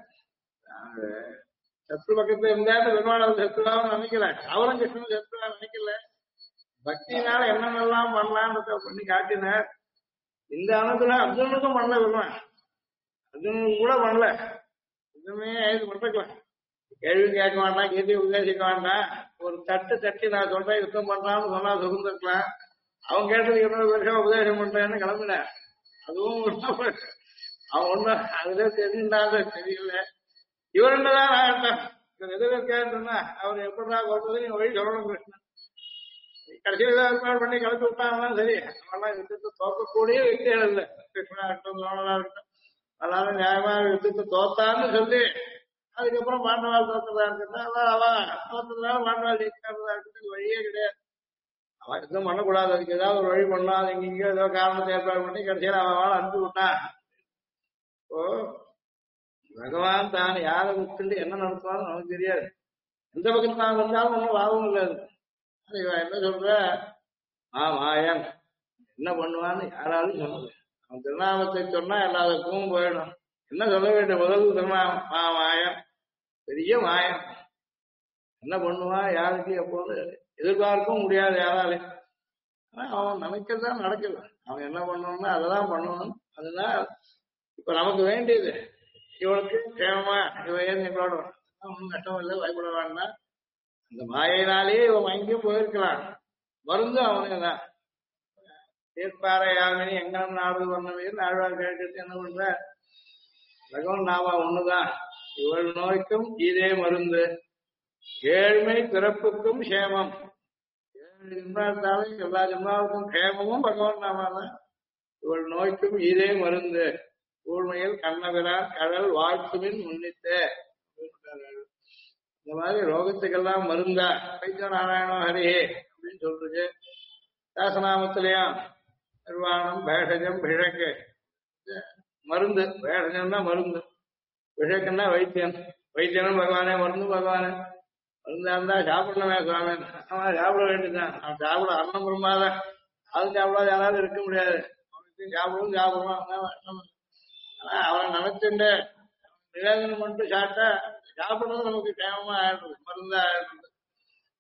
சத்ரு பக்கத்துல இருந்தாலும் பெருமாள் சத்ருவாவும் நினைக்கல. அவரும் கிருஷ்ணன் சத்ருவா நினைக்கல. பக்தினால என்னென்னலாம் பண்ணலான்றத பண்ணி காட்டினார். இந்த அனுத்துல அர்ஜுனுக்கும் பண்ணல. பெருமாள் அர்ஜுனுக்கு கூட பண்ணல. எதுவுமே இது பண்ணிருக்கலாம். கேள்வி கேட்க வேண்டாம், கேள்வி உபதேசிக்க வேண்டாம். ஒரு தட்டி நான் சொல்றேன் யுத்தம் பண்றான்னு சொன்னா சுகுந்திருக்கலாம். அவன் கேட்டதுக்கு என்ன வருஷம் உபதேசம் பண்றேன்னு கிளம்பினேன். அதுவும் அவன் ஒண்ணும் அதுல தெரிஞ்சுட்டாங்க தெரியல. இவர் என்னதான் ஆகட்டும், எதிர்க்கா அவர் எப்படா சொல்றது நீங்க வழி சொல்லணும் கிருஷ்ணன். கடைசியில் ஏற்பாடு பண்ணி கலந்து விட்டாங்கன்னா சரி. அவெல்லாம் யுத்தத்தை தோக்கக்கூடிய வித்தியாசம் இல்லை. கிருஷ்ணா இருக்கட்டும், சோழனா இருக்கட்டும், எல்லாரும் நியாயமாக யுத்தத்தை தோத்தான்னு சொல்லி அதுக்கப்புறம் பாண்டவாள் தோற்றதா இருக்கட்டும், அவன் தோற்றதுனால பாண்டவாள் ஜெயிக்கிறதா இருக்கட்டும், வழியே கிடையாது. அவன் யுத்தம் பண்ணக்கூடாது. அதுக்கு ஏதாவது ஒரு வழி பண்ணலாம். அது இங்க ஏதோ காரணத்தை ஏற்பாடு பண்ணி கடைசியில் அவன் அனுப்பி விட்டான். இப்போ பகவான் தான் யாரை விட்டுண்டு என்ன நடத்துவான்னு நமக்கு தெரியாது. எந்த பக்கத்துல நான் வந்தாலும் ஒன்றும் லாபம் இல்லை. இவன் என்ன சொல்ற, மாயன் என்ன பண்ணுவான்னு யாராலும் சொன்னது. அவன் திருநாமத்தை சொன்னா எல்லாத்துக்கும் போயிடும். என்ன சொல்ல வேண்டிய முதல் திருநாமம் மாயன், பெரிய மாயன். என்ன பண்ணுவான், யாருக்கு எப்போது எதிர்பார்க்கவும் முடியாது யாராலையும். ஆனா அவன் நினைக்கதான் நடக்குது. அவன் என்ன பண்ணணும்னா அதெல்லாம் பண்ணணும். அதுதான் இப்ப நமக்கு வேண்டியது. இவனுக்கு கேமமா இவன் ஏன் எங்களோட ஒன்றும் கஷ்டம் இல்லை, பயப்பட வேண்டாம். அந்த மாயினாலேயே இவன் எங்கேயும் போயிருக்கலாம். மருந்து அவனுக்கு தான். தீர்ப்பாறை யாமினி எங்கனம் நாடு வந்தவன் ஆழ்வார் கேட்டு என்ன பண்ற, பகவன் நாமா ஒண்ணுதான். இவள் நோய்க்கும் இதே மருந்து, ஏழ்மை பிறப்புக்கும் சேமம். 7 ஜென்மாத்தாலும் எல்லா ஜென்மாவுக்கும் கேமமும் பகவன் நாமா தான். இவள் நோய்க்கும் இதே மருந்து, ஊழ்மையில் கண்ணபிரான் கடல் வாழ்த்துமின் முன்னித்த. இந்த மாதிரி ரோகத்துக்கெல்லாம் மருந்தா வைத்திய நாராயணம் ஹரிஹே அப்படின்னு சொல்றது. தாசநாமத்திலையும் நிர்வாணம் பேஷஜம் பிழக்கு மருந்து. பேஷஜம்னா மருந்து, பிழக்குன்னா வைத்தியன். வைத்தியனும் பகவானே, மருந்து பகவானே. மருந்தா இருந்தா சாப்பிடணுமே சுவாமி, அவன் சாப்பிட வேண்டியதுதான். அவன் சாப்பிட அன்னம் விரும்பாதான். அது சாப்பிடாத யாராவது இருக்க முடியாது. அவனுக்கு சாப்பிடுவான். ஆனா அவன் நினைச்சுட்டு நிவேதனம் பண்ணிட்டு சாப்பிட்டா சாப்பிடுறது நமக்கு கேமமா ஆயிடுறது, மருந்தா ஆயிடுறது.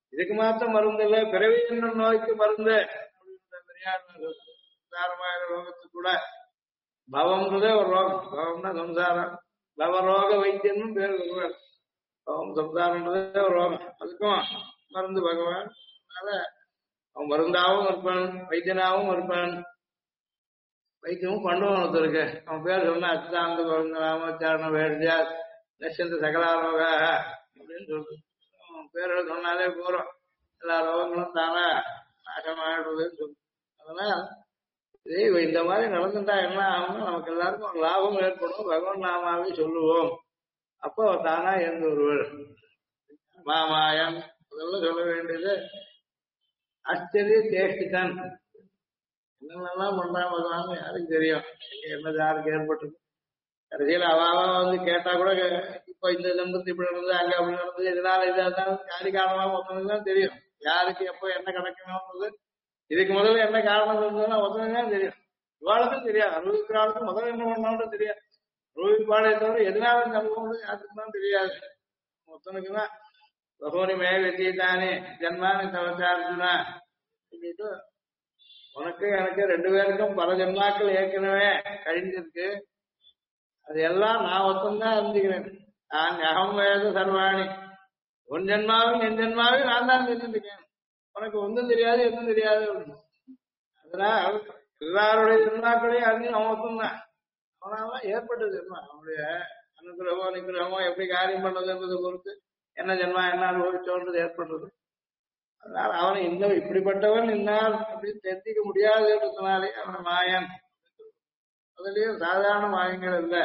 இதுக்கு மாத்திரம் மருந்து இல்லை, பிறவி என்னும் நோய்க்கு மருந்து அப்படின்ற பெரியார் சாரமான ரோகத்துக்கு கூட பவம்ன்றதே ஒரு ரோகம். பவம்னா சம்சாரம். பவரோக வைத்தியம்னு பேர் சொல்லுவார். பவம் சம்சாரன்றதே ஒரு ரோகம். அதுக்கும் மருந்து பகவான். அதனால அவன் மருந்தாவும் இருப்பான், வைத்தியனாவும் இருப்பான். வைத்தியமும் பண்ணுவான் ஒருத்தருக்கு. அவன் பேர் சொன்னா அச்சாந்த குழந்தை ராமச்சாரண வேடியா நஷ்ட சகலாரோகாக அப்படின்னு சொல்றது. அவன் பேர்கள் சொன்னாலே போறோம், எல்லா ரோகங்களும் தானே நாசமாயிடுறதுன்னு சொல்லு. அதனால இந்த மாதிரி நடந்துட்டா என்ன ஆகும்னா நமக்கு எல்லாருக்கும் ஒரு லாபம் ஏற்படும். பகவான் நாமாவே சொல்லுவோம், அப்போ தானா இருந்து ஒருவர் மாமாயன் அதெல்லாம் சொல்ல வேண்டியது. ஆச்சரிய சேஷ்டிதான் என்னென்னலாம் பண்றான் பகவான் யாருக்கு தெரியும், என்ன யாருக்கு ஏற்பட்டது. கடைசியில் அவாவா வந்து கேட்டா கூட இப்ப இந்த நம்பத்து இப்படி நடந்தது, அங்க அப்படி நடந்தது, இதனால இதான் யாரு காரணமா ஒருத்தனுக்கு தான் தெரியும். யாருக்கு எப்போ என்ன கிடைக்கணும்ன்றது இதுக்கு முதல்ல என்ன காரணம் இருந்ததுன்னா ஒருத்தனுக்கு தான் தெரியும். இவாளுக்கும் தெரியாது, அனுபவிக்கிறாளுக்கும் முதல்ல என்ன பண்ணாலும் தெரியாது. அனுபவிப்பாளே தவிர எதனால இந்த அனுபவம் யாருக்கும் தான் தெரியாது. ஒருத்தனுக்கு தான் பகவானி மேகத்தானே ஜன்மானி தவச்சார்ஜுனா சொல்லிட்டு உனக்கு எனக்கு ரெண்டு பேருக்கும் பல ஜன்மாக்கள் ஏற்கனவே கழிஞ்சிருக்கு. அது எல்லாம் நான் ஒருத்தந்தான் அறிஞ்சுக்கிறேன். நான் அகம் வேத சர்வாணி, உன் ஜென்மாவும் என் ஜென்மாவையும் நான் தான் தெரிஞ்சுருக்கேன். உனக்கு ஒன்றும் தெரியாது எதுவும் தெரியாது. அதனால் எல்லாருடைய ஜென்மாக்களையும் அறிஞ்சு அவன் ஒருத்தந்தான். அவனால்தான் ஏற்பட்டது ஜென்மா. அவனுடைய அனுகிரகமோ நிகிரகமோ எப்படி காரியம் பண்ணது என்பதை பொறுத்து என்ன ஜென்மா என்ன அனுபவிச்சோன்றது ஏற்பட்டது. அதனால அவனை இன்னும் இப்படிப்பட்டவன் இன்னார் அப்படின்னு தெரிஞ்சிக்க முடியாதுன்றதுனாலே அவன் மாயன். அதுலயும் சாதாரண மாயங்கள் இல்ல.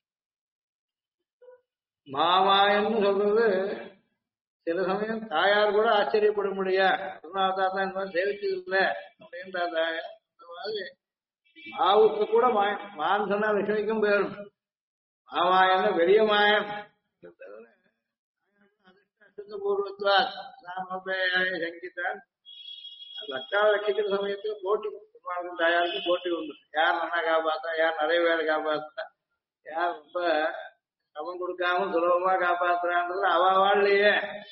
மாமாயன்னு சொல்றது சில சமயம் தாயார் கூட ஆச்சரியப்பட முடியா. தான் இந்த மாதிரி சேவிச்சது இல்லை அப்படின்ற தாயார். அந்த மாதிரி மாவுக்கு கூட மாயம். மான் சொன்னா லட்சுமிக்கும் பேரும் மாமாயன்னு பெரிய மாயம். பூர்வத்வா சங்கித்தான் லக்காவை ரட்சிக்கிற சமயத்துல போட்டி தாயாருக்கும் போட்டி உண்டு. யார் நல்லா காப்பாத்தா, யார் நிறைய பேரை காப்பாத்தா, யார் ரொம்ப சமம் கொடுக்காம சுலபமா காப்பாத்துறான்றது அவ வாழ்லையே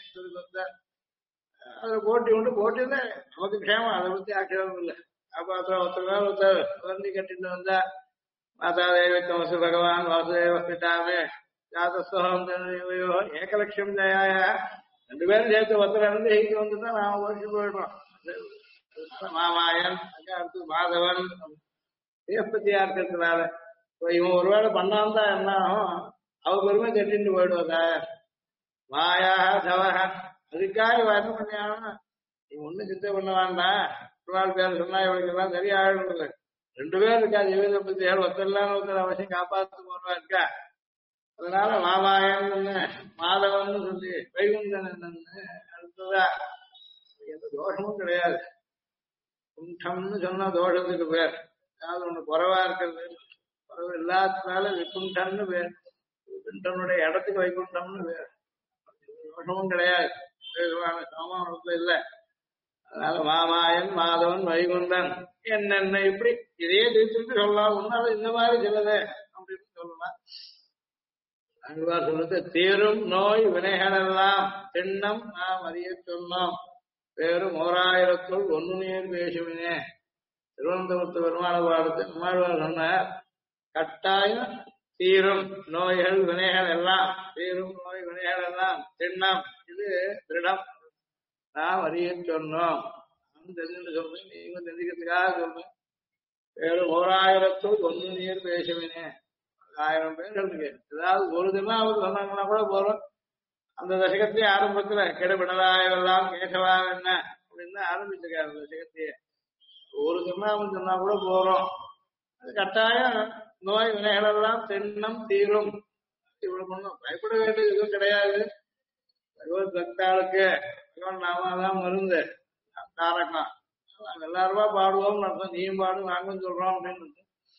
அது போட்டி உண்டு. போட்டியில நமக்கு க்ஷேமம், அதை பத்தி ஆக்கிரமம் இல்லை. காப்பாத்துற ஒருத்தர் ஒருத்தர் வண்டி கட்டிட்டு வந்தா மாதா தேவி பகவான் வாசுதேவ பிதாமே ஜாதஸ்வரம் ஏகலட்சம் ஜயாய ரெண்டு பேரும் சேர்த்து ஒருத்தர் இருந்து எங்க வந்துதான் நாம ஓடிச்சு போயிடுறோம். மாமாயன் அடுத்து மாதவன் தேவப்பத்தியா இருக்கிறதுனால இவன் ஒருவேளை பண்ணாமதான் என்ன ஆகும், அவ பெருமை தட்டிட்டு போயிடுவாங்க. மாயா தவக அதுக்காக என்ன பண்ணியானா நீ ஒண்ணும் சிந்தை பண்ண வேண்டாம். ஒரு பேர் சொன்னா இவளுக்கு எல்லாம் சரியாயிடுறது. ரெண்டு பேர் இருக்கா ஜீவித பத்தி ஒருத்தர் ஒருத்தர் அவசியம் காப்பாத்து போறவா இருக்கா. அதனால மாமாயன் மாதவன் சொல்லி வைகுந்தன் அடுத்ததா எந்த தோஷமும் கிடையாது. குண்டம்னு சொன்னா தோஷத்துக்கு பேர். அதாவது ஒண்ணு குறைவா இருக்கிறது, குறைவு இல்லாததுனால விகுண்டம்னு பேர். விகுண்டனுடைய இடத்துக்கு வைகுண்டம்னு பேர். தோஷமும் கிடையாது, சமத்துல இல்லை. அதனால மாமாயன் மாதவன் வைகுந்தன் என்னென்ன இப்படி இதையே திருப்பி சொல்லலாம். உன்னால இந்த மாதிரி சிலது அப்படின்னு சொல்லலாம். அங்குவார் சொல்றது தீரும் நோய் வினைகள் எல்லாம் திண்ணம் நாம் அறிய சொன்னோம் பேரும் 1000 ஒன்னு நீர் பேசுவினே. திருவனந்தபுரத்து பெருமான பாடத்தை நம்மாழ்வார் சொன்னார். கட்டாயம் தீரும் நோய்கள் வினைகள் எல்லாம், தீரும் நோய் வினைகள் எல்லாம் திண்ணம் இது திருடம் நாம் அறிய சொன்னோம். தெரிஞ்சுட்டு சொல்றேன், நீங்க தெரிஞ்சுக்கிறதுக்காக சொல்றேன். பேரும் 1000 ஒன்னு நீர் பேசுவினே. 1000 பேர்கள் இருக்கு. ஏதாவது ஒரு தினம் அவர் சொன்னாங்கன்னா கூட போறோம். அந்த தசகத்தையே ஆரம்பத்துல கெடுபடலாயெல்லாம் கேசவா என்ன அப்படின்னு ஆரம்பிச்சிருக்காரு. அந்த தசகத்தையே ஒரு தினம் சொன்னா கூட போறோம். அது கட்டாயம் நோய் வினைகள் எல்லாம் தென்னம் தீரும். இவ்வளவு பண்ணும், பயப்பட வேண்டியது எதுவும் கிடையாது. பகவத் பக்தாளுக்கு பகவான் நாமாதான் மருந்து தாரகம். எல்லாருமா பாடுவோம் அர்த்தம். நீயும் பாடு நாங்களும் சொல்றோம் அப்படின்னு.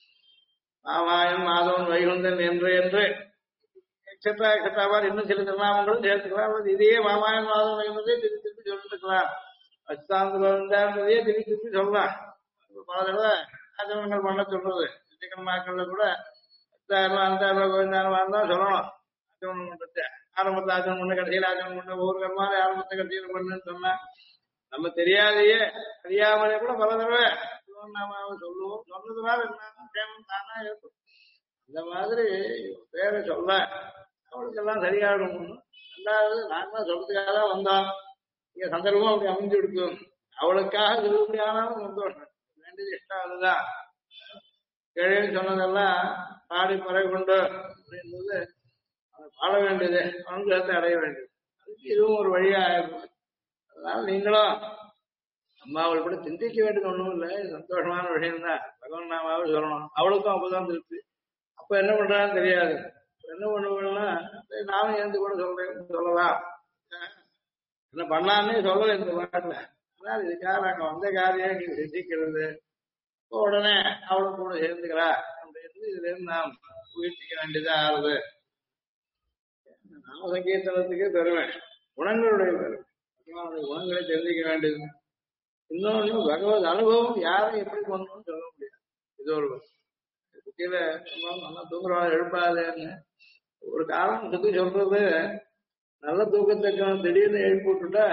மாமாயன் மாதவன் வைகுந்தன் என்று என்று எக்ஸெட்ரா எக்ஸெட்ராவார் இன்னும் சில திருநாமங்களும் சேர்த்துக்கலாம். இதையே மாமாயன் மாதவன் வைகுந்ததே திருப்பி திருப்பி சொல்லிட்டுக்கலாம். அச்சாந்ததையே திருப்பி திருப்பி சொல்லலாம். பல தடவை ஆச்சரணங்கள் பண்ண சொல்றது. சிக்கன்மாக்கள்ல கூட 10,000 அந்த கோவிந்தாரமா இருந்தா சொல்லணும். ஆச்சரணம் பண்றது ஆரம்பத்தில் ஆச்சரணம் பண்ண கடைசியில் ஆச்சரணம் பண்ண ஒவ்வொரு கர்மாவை ஆரம்பத்தை கடைசியில் பண்ணுன்னு சொன்னா நம்ம தெரியாதையே அறியாமலே கூட பல தடவை நாம சொல்லுவோம். சொன்னதுனால என்ன கேமம் தானா இருக்கும். இந்த மாதிரி பேரை சொல்ல அவளுக்கெல்லாம் சரியாகும். ரெண்டாவது நாங்க சொல்றதுக்காக தான் வந்தோம். இங்க சந்தர்ப்பம் அப்படி அமைஞ்சு கொடுக்கும். அவளுக்காக சொல்லுபடி ஆனாலும் சந்தோஷம். வேண்டியது இஷ்டம் அதுதான். கிழன்னு சொன்னதெல்லாம் பாடி பறை கொண்டு அப்படின்றது பாட வேண்டியது, அனுகிரகத்தை அடைய வேண்டியது. அதுக்கு இதுவும் ஒரு வழியா ஆயிடும். அதனால நீங்களும் அம்மாவை கூட சிந்திக்க வேண்டியது ஒண்ணும் இல்லை. சந்தோஷமான விஷயம் தான். பகவான் நாமாவே சொல்லணும். அவளுக்கும் அப்பதான் திருப்தி. அப்ப என்ன பண்றான்னு தெரியாது. என்ன பண்ணுவோம்னா நானும் எழுந்து கூட சொல்றேன் சொல்லலாம். என்ன பண்ணான்னே சொல்லல இந்த பாட்டுல. அதனால இதுக்காக நாங்க வந்த காரியம் நீங்க சிந்திக்கிறது உடனே அவளும் கூட சேர்ந்துக்கிறா அப்படின்னு இதுல இருந்து நாம் உயிர்த்திக்க வேண்டியதா ஆறுது. நாம சங்கீர்த்தனத்துக்கு பெருமை, குணங்களுடைய பெருமை, பகவானுடைய குணங்களை தெரிஞ்சுக்க வேண்டியது. இன்னொன்னு பகவத் அனுபவம் யாரும் எப்படி பண்ணணும்னு சொல்ல முடியாது. இது ஒரு கீழே நல்லா தூங்குறவங்க எழுப்பாதுன்னு ஒரு காரணம் சுத்தி சொல்றது. நல்ல தூக்கத்துக்கு திடீர்னு எழுப்பி விட்டுட்டா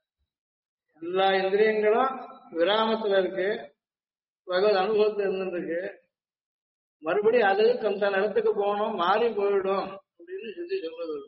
எல்லா இந்திரியங்களும் விராமத்துல இருக்கு, பகவத் அனுபவத்துல இருந்துருக்கு. மறுபடியும் அது தன் இடத்துக்கு போகணும், மாறி போயிடும் அப்படின்னு சுத்தி சொல்றது.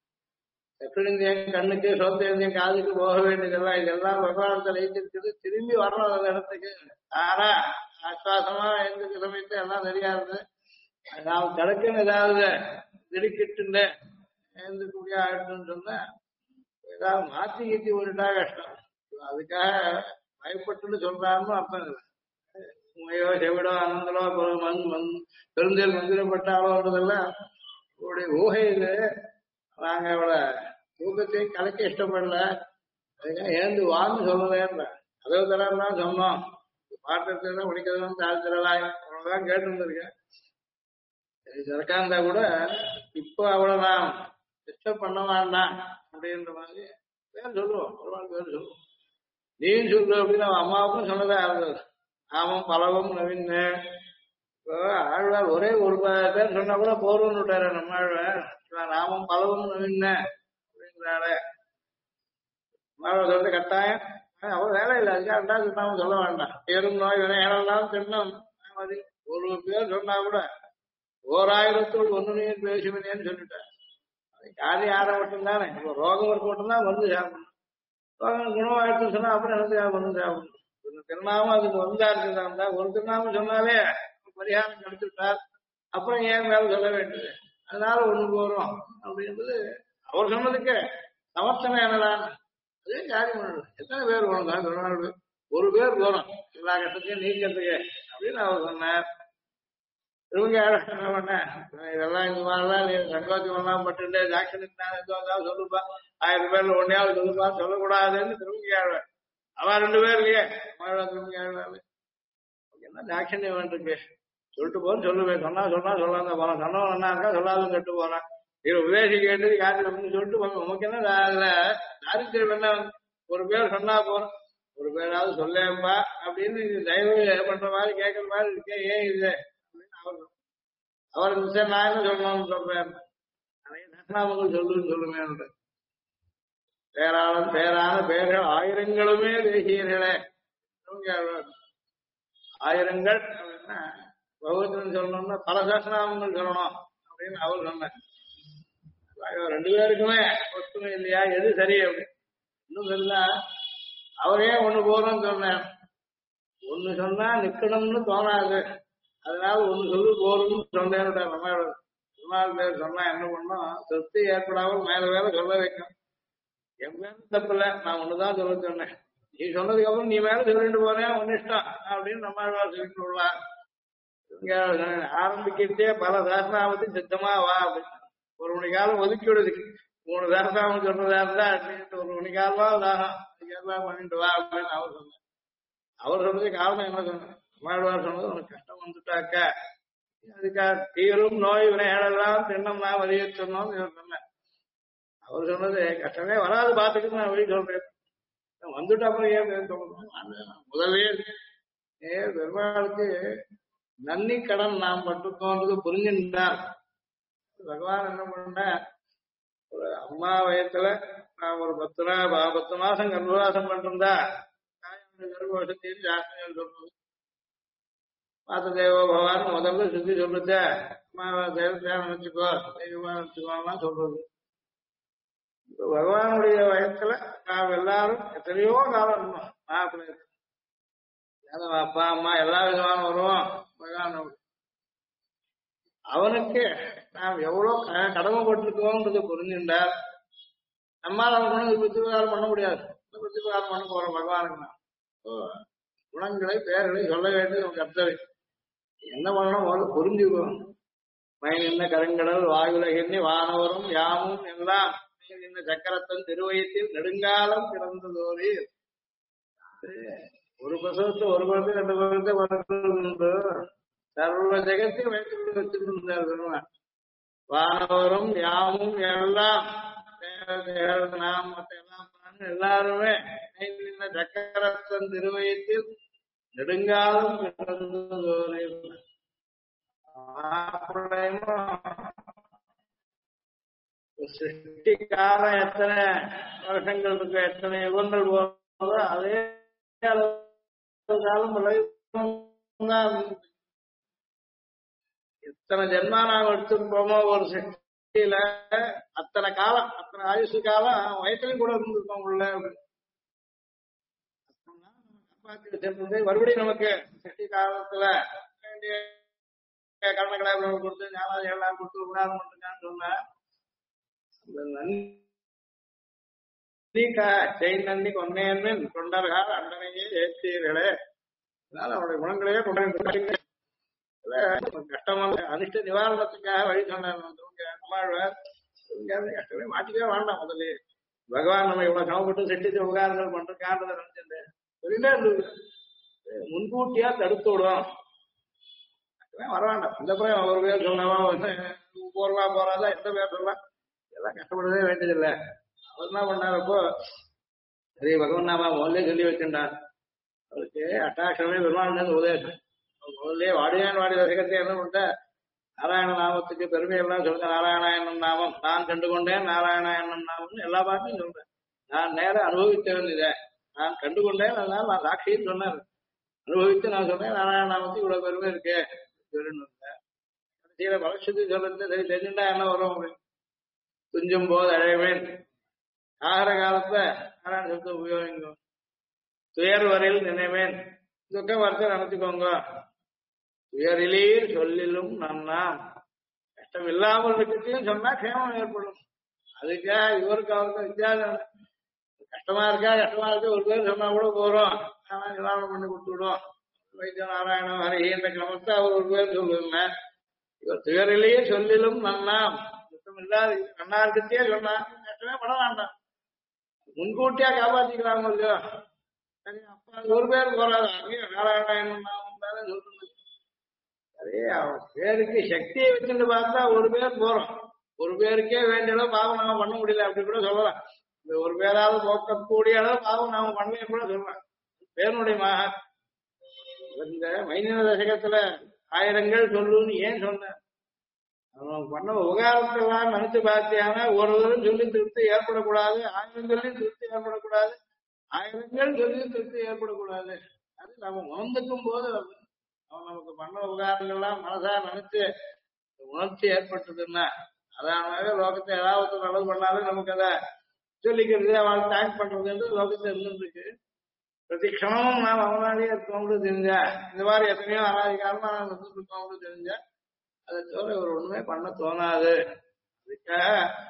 என் கண்ணுக்கு சொத்தேந்தியம் காதுக்கு போக வேண்டியதெல்லாம் இதெல்லாம் பகவானத்தை லைத்திருக்குது. திரும்பி வரணும் அந்த இடத்துக்கு. ஆனா ஆஸ்வாசமா எழுந்துக்க சமயத்தை எல்லாம் சரியா இருக்கு. நாம் கிடக்குன்னு ஏதாவது திடுக்கிட்டு எழுந்துக்கூடிய ஆயிடுன்னு சொன்னா ஏதாவது மாத்தி கீத்தி விட்டுட்டா கஷ்டம். அதுக்காக பயப்பட்டுன்னு சொல்றாருன்னு அர்த்தம் இல்லை. உமையோ செவிடோ அனந்தலோ பெருந்தேல் மந்திரப்பட்டாலோன்றதெல்லாம் உங்களுடைய ஊகை இது. நாங்க அவளை தூக்கத்தையும் கலைக்க இஷ்டப்படல, அதுக்காக ஏந்து வான்னு சொல்லல. அதோ தரம் சொன்னோம். பாட்டத்தை தான் படிக்கிறதும் தாழ்த்திரலாய் அவ்வளவுதான் கேட்டு இருந்திருக்கேன். திறக்காந்தா கூட இப்போ அவளை நான் டிஸ்டர்ப் பண்ண வேண்டாம் அப்படின்ற மாதிரி பேர் சொல்லுவோம். ஒரு பேர் சொல்லுவோம். நீயும் சொல்லு அப்படின்னு அவன் அம்மாவுக்கும் சொன்னதா இருந்தது. நாமும் பலவும் நவீன்னு ஆழ்வார் ஒரே ஒரு பேர் சொன்னா கூட போர்வன்னு விட்டாரு நம்ம ஆழ்வார். நாமும் பலவும் நவீன்ன அப்படிங்கிறாரு. சொல்றது கட்டாயம் அவன் வேலை இல்லை. அதுக்காக ரெண்டாவது சொன்னாம சொல்ல வேண்டாம். பேரும் நோய் வினையெல்லாம் தின்னும் ஒரு பேர் சொன்னா கூட 1000 ஒண்ணுமே பேசுவனேன்னு சொல்லிட்டேன். யாரும் யாரை மட்டும் தானே. இப்போ ரோகம் இருக்க மட்டும்தான் வந்து சாப்பிடணும். ரோகம் குணமாயிடுச்சுன்னு சொன்னா அப்புறம் எனக்கு வந்து சாப்பிடணும். திருநாமம் அதுக்கு வந்தா இருக்குதா ஒரு திருநாமம் சொன்னாலே பரிகாரம் கிடைச்சுட்டார். அப்புறம் ஏன் மேல சொல்ல வேண்டியது. அதனால ஒண்ணு போறோம் அப்படின்றது அவர் சொன்னதுக்கு சமர்த்தனை என்னதான் அதே காரியம் பண்ணது. எத்தனை பேர் போனோம்? ஒரு பேர் போறோம் எல்லா கட்டத்தையும் நீக்கிறதுக்கு அப்படின்னு அவர் சொன்னார். இவங்க என்ன பண்ண இதெல்லாம் இந்த மாதிரிலாம் நீ சங்கோச்சம் எல்லாம் பட்டு ஜாக்கிரதான் சொல்லுப்பா, 1000 பேர்ல ஒன்னையாவது சொல்லுப்பா, சொல்லக்கூடாதுன்னு திருவங்க ஆழ்வார். அவன் 2 பேர் இல்லையே திருவங்க ஆழ்வார். என்ன தாட்சண்யம் வேண்டிருக்கு சொல்லிட்டு போன்னு சொல்லுவேன். சொன்னா சொல்லாத போறான். சொன்னவன் என்ன இருக்கா சொல்லாதும் கெட்டு போறான். இது உபதேசி கேட்டது காரணம் சொல்லிட்டு உனக்கு என்ன தாரித்திரம் என்ன? ஒரு பேர் சொன்னா போறோம், ஒரு பேராவது சொல்லேப்பா அப்படின்னு தயவு பண்ற மாதிரி கேட்கற மாதிரி இருக்கே, ஏன் இது அப்படின்னு அவர் சரி நான் என்ன சொல்லணும்னு சொல்றேன். நாமங்கள் சொல்லுன்னு சொல்லுமே. பேராளன் பேரான பேர்கள் ஆயிரங்களுமே தேசியர்களே. ஆயிரங்கள் அப்படின்னா பகவத்கீதை சொல்லணும்னா பல சாஸ்திரநாமங்கள் சொல்லணும் அப்படின்னு அவர் சொன்னார். 2 பேருக்குமே ஒத்துமை இல்லையா, எது சரி அப்படின்னு இன்னும் இருந்தா அவரே ஒண்ணு போறோம்னு சொன்னார். ஒண்ணு சொன்னா நிக்கணும்னு தோணாது, அதனால ஒண்ணு சொல்லு போறோம்னு சொன்னேன். நம்ம பேர் சொன்னா என்ன பண்ணோம், திருப்தி ஏற்படாமல் மேல வேலை சொல்ல வைக்கும். என் மேல தப்பில்ல, நான் ஒண்ணுதான் சொல்ல சொன்னேன். நீ சொன்னதுக்கு அப்புறம் நீ மேல சொல்லிட்டு போறேன் ஒன்னு இஷ்டம் அப்படின்னு நம்ம சொல்லிட்டு விடலாம். ஆரம்பிக்கிட்டே பல சாஸ்திராமத்தையும் சித்தமா வா அப்படின்னு ஒரு மணிக்காலம் ஒதுக்கி விடுதுக்கு 3 சாஸ்திராமம் சொல்றதா இருந்தா அட்லீஸ்ட் ஒரு மணிக்காலமா அதுக்கெல்லாம் பண்ணிட்டு வா அப்படின்னு அவர் சொன்னார். அவர் சொன்னது காரணம் என்ன சொன்னார், அம்மாழ்வார் சொன்னது உனக்கு கஷ்டம் வந்துட்டாக்க அதுக்காக தீரும் நோய் வினைகளெல்லாம் திண்ணம் நான் வலிய சொன்னோம்னு சொன்னேன். அவர் சொன்னது கஷ்டமே வராது பாத்துக்கிட்டு நான் வழி சொல்றேன். வந்துட்டு அப்புறம் ஏன் சொல்லணும். முதலே பெருமாளுக்கு நன்னி கடன் நாம் பட்டுக்கோன்றது புரிஞ்சிருந்தார். பகவான் என்ன பண்ண ஒரு அம்மா வயத்துல நான் ஒரு 10 மாசம் கர்ப்பவாசம் பண்ணிருந்தா கர்ப்பவாசத்தையும் சாஸ்திரம் சொல்றது மாத்த தேவோ பகவான் முதல்ல சுத்தி சொல்லுச்ச அம்மாவை தேவத்தையா நினைச்சுக்கோ தெய்வமா நினைச்சுக்கோலாம் சொல்றது. இப்ப பகவானுடைய வயத்துல நாம் எல்லாரும் எத்தனையோ காலம் இருந்தோம். மாப்பிள்ளை அப்பா அம்மா எல்லா விதமான உருவம் பகவான் அவனுக்கு நாம் எவ்வளவு கடமைப்பட்டிருக்கோம்ன்றது புரிஞ்சுட்டார். நம்மால் அவன் கொண்டு பிரதிபகாரம் பண்ண முடியாது. பிரதிபகாரம் பண்ண போறோம் பகவானுக்கு நான் குணங்களை பெயர்களை சொல்ல வேண்டியது உங்க கர்த்தவை. என்ன பண்ணணும் முதல்ல புரிஞ்சுக்கணும். மயனின்ன கருங்கடல் வாயுலகின்னி வானவரும் யாமும் எல்லாம் இந்த சக்கரத்தன் திருவயத்தில் நெடுங்காலம் கிடந்ததோரி. ஒரு பிரசவத்தை ஒரு குழந்தை 2 குழந்தை வளர்ந்து சர்வ ஜெகத்தையும் வைத்துக்கொண்டு வச்சிருந்தார் பெருமான். வானவரும் யாமும் எல்லாம் நாம் மற்ற எல்லாம் எல்லாருமே இந்த சக்கரத்தன் திருவயத்தில் நெடுங்காலம் கிடந்ததோரி. சிருஷ்டி காலம் எத்தனை வருஷங்கள் இருக்கு, எத்தனை யுகங்கள் போறதோ அதே காலம் எத்தனை ஜென்மா நாம் எடுத்துருப்போமோ ஒரு சிருஷ்டியில அத்தனை காலம் அத்தனை ஆயுசு காலம் வயசுலையும் கூட இருந்திருக்கோம் உள்ள. மறுபடியும் நமக்கு சிருஷ்டி காலத்துல வேண்டிய கரணங்களை கொடுத்து ஞானம் எல்லாம் கொடுத்து உணாரம் பண்ணிருக்கான்னு சொன்ன நன்றி கொன்னேன் கொண்டார்கள் அண்டனையே ஏற்றீர்களே. அதனால அவருடைய குணங்களையே கொண்டாடு கஷ்டமான அனிஷ்ட நிவாரணத்துக்காக வழி சொன்னார். கஷ்டமே மாட்டிக்கவே வேண்டாம். முதல்ல பகவான் நம்ம இவ்வளவு சமப்பட்டு செட்டிச்சு உபகாரங்கள் பண்றக்கான்றதை நினைச்சிருந்தேன். சொல்லிட்டே இருந்தது முன்கூட்டியா தடுத்து விடும். வர வேண்டாம். இந்த பயம் ஒரு பேர் சொல்லவா போறலாம் போறாதா எந்த பேர் சொல்லலாம் இதெல்லாம் கஷ்டப்படவே வேண்டியதில்லை. அவர் என்ன பண்ணாரப்போ சரி பகவான் நாம முதல்ல சொல்லி வச்சுட்டான். அவருக்கு அட்டாட்சமே பெருமாள் உதயம் முதல்ல வாடியான் வாடி ரசிகத்தை என்ன பண்ண நாராயண நாமத்துக்கு பெருமை எல்லாம் சொல்லுங்க. நாராயணாயணம் நாமம் நான் கண்டுகொண்டேன், நாராயணாயணம் நாமம் எல்லா பாட்டையும் சொல்றேன். நான் நேரம் அனுபவித்தவன் இதை நான் கண்டுகொண்டேன். அதனால நான் சாட்சின்னு சொன்னார். அனுபவித்து நான் சொன்னேன் நாராயண நாமத்துக்கு இவ்வளவு பெருமை இருக்கு கடைசியில பலட்சத்து சொல்றது சரி தெரிஞ்சுட்டா என்ன வரும் துஞ்சும் போது அழைவேன். ஆகிற காலத்தை நாராயண சப்தத்தை உபயோகிக்கும். துயர் வரையில் நினைவேன் துக்கம் வரத்தை நினைச்சுக்கோங்க. துயரிலீர் சொல்லிலும் நன்னா கஷ்டம் இல்லாமல் இருக்கிறதையும் சொன்னா க்ஷேமம் ஏற்படும். அதுக்கா இவருக்கு அவருக்கு வித்தியாசம். கஷ்டமா இருக்கா ஒரு பேர் சொன்னா கூட போறோம். ஆனா நிவாரணம் பண்ணி கொடுத்துவிடும். வைத்திய நாராயணம் ஹரி என்ற கிரமத்தை அவர் ஒரு பேர் சொல்லுங்க. இவர் துயரிலேயே சொல்லிலும் நன்னா குற்றம் இல்லாத நன்னா இருக்கத்தையே சொன்னா கஷ்டமே பட வேண்டாம். முன்கூட்டியா காப்பாத்திக்கலாம் இல்லையோ. சரி அப்பா ஒரு பேர் போறாது அங்கேயும் நாராயணம் சொல்றது. அதே அவன் பேருக்கு சக்தியை வச்சுட்டு பார்த்தா ஒரு பேர் போறோம். ஒரு பேருக்கே வேண்டிய அளவு பாவம் நாம பண்ண முடியல அப்படி கூட சொல்லலாம். இந்த ஒரு பேராவது போக்கக்கூடிய அளவு பாவம் நாம பண்ணவே கூட சொல்லலாம். பேருடைய மகா இந்த மைனின தசகத்துல 1000 சொல்லுன்னு ஏன் சொன்ன அவன் பண்ண உபகாரத்தெல்லாம் நினைச்சு பார்த்தியானா ஒரு தரம் சொல்லி திருப்தி ஏற்படக்கூடாது. 1000 சொல்லி திருப்தி ஏற்படக்கூடாது. 1000 சொல்லி திருப்தி ஏற்படக்கூடாது. அது நம்ம உணர்ந்துக்கும் போது அவன் நமக்கு பண்ண உபகாரங்கள்லாம் மனசா நினைச்சு உணர்ச்சி ஏற்பட்டதுன்னா அதான லோகத்தை ஏதாவது நல்லது பண்ணாலும் நமக்கு அதை சொல்லிக்கிறது அவன் தேங்க் பண்றதுன்றது லோகத்தை இருந்துருக்கு. பிரதிக்ஷணமும் நாம் அவனாலே இருக்கவங்களும் தெரிஞ்சா இந்த மாதிரி எத்தனையோ அனாதிகாரமா நாம் இருக்கவங்களும் தெரிஞ்சா அதை தவிர ஒரு ஒண்ணுமே பண்ண தோணாது. அதுக்காக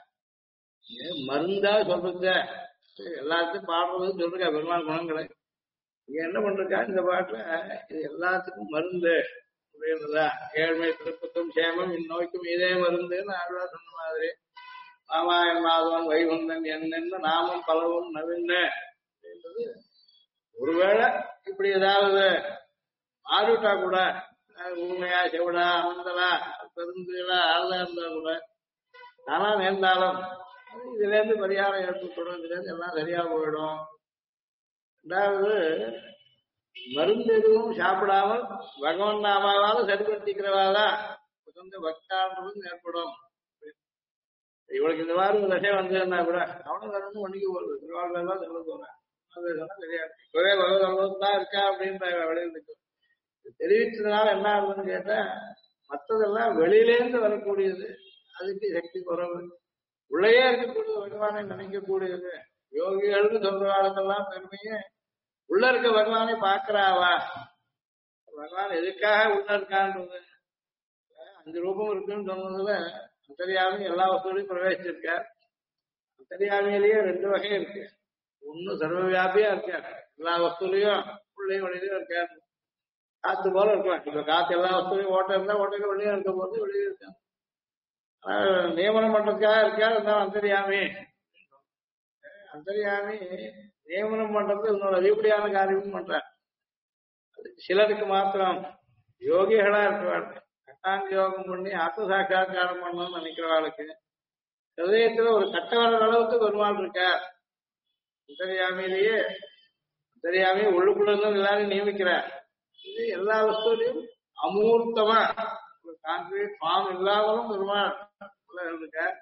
மருந்தா சொல்றத எல்லாத்தையும் பாடுறதுன்னு சொல்றா பெருமாள் குணங்களை. இங்க என்ன பண்றா இந்த பாட்டுல இது எல்லாத்துக்கும் மருந்து அப்படின்றதா. ஏழ்மை திருப்பத்தும் சேமம் இந்நோய்க்கும் இதே மருந்துன்னு ஆழ்வா சொன்ன மாதிரி மாமாயன் மாதவன் வைகுந்தன் என்னென்ன நாமும் பலவும் நவீன அப்படின்றது. ஒருவேளை இப்படி ஏதாவது மாறிவிட்டா கூட ஊமையா செவிடா அனந்தலா பெருந்துகளா ஆளா இருந்தா கூட ஆனா நேர்ந்தாலும் இதுல இருந்து பரிகாரம் ஏற்பட்டுடும். இதுல இருந்து எல்லாம் சரியா போயிடும். ரெண்டாவது மருந்து எதுவும் சாப்பிடாமல் பகவான் நாமாவால சரிபடுத்திக்கிறவாதான் சொந்த பக்தான்றதும் ஏற்படும். இவளுக்கு இந்த மாதிரி ஒரு விஷயம் வந்ததுன்னா கூட அவனும் வரணும் பண்ணிக்க போகுது திருவாரூர் தான் சொல்ல போறேன் அது சொன்னா தெரியாது இப்பவே பகவத் தான் இருக்கா அப்படின்ற வெளியில் இருக்கு தெரிவிச்சதுனால என்ன ஆகுதுன்னு கேட்டா மற்றதெல்லாம் வெளியிலேருந்து வரக்கூடியது அதுக்கு சக்தி குறைவு உள்ளேயே இருக்கக்கூடிய பகவானை நினைக்கக்கூடியது யோகிகள்னு சொல்றவாளுக்கெல்லாம் பெருமையே உள்ள இருக்க பகவானை பாக்குறாவா பகவான் எதுக்காக உள்ள இருக்கான்றது 5 ரூபம் இருக்குன்னு சொன்னதுல அந்தரியாமி எல்லா வசூலையும் பிரவேசிச்சிருக்கார் அந்தரியாமியிலேயே 2 வகை இருக்கு ஒண்ணு சர்வவியாபியா இருக்கார் எல்லா வசூலையும் உள்ளேயும் வெளியிலும் இருக்கார் காத்து போல இருக்கலாம் இப்ப காத்து எல்லா வசூலையும் ஓட்டம் இருந்தா ஓட்டம் வெளியே இருக்க போது வெளியே இருக்காங்க நியமனம் பண்றதுக்காக இருக்கார் இருந்தாலும் அந்தரியாமி அந்தரியாமி நியமனம் பண்றது இன்னொரு அதிகப்படியான காரியமும் பண்றார் சிலருக்கு மாத்திரம் யோகிகளா இருக்கிறார்கள் கட்டாங்க யோகம் பண்ணி ஆத்ம சாட்சா்காரம் பண்ணணும்னு நினைக்கிறவாளுக்கு ஹிருதயத்துல ஒரு கட்ட வர அளவுக்கு பெருமாள் இருக்கார் அந்தரியாமியிலேயே அந்தரியாமி உள்ளுக்குள்ள இருந்து எல்லாரையும் நியமிக்கிறார் இது எல்லா வஸ்துலையும் அமூர்த்தமா ஒரு கான்கிரீட் ஃபார்ம் இல்லாமலும் பெருமாள் இருக்கார்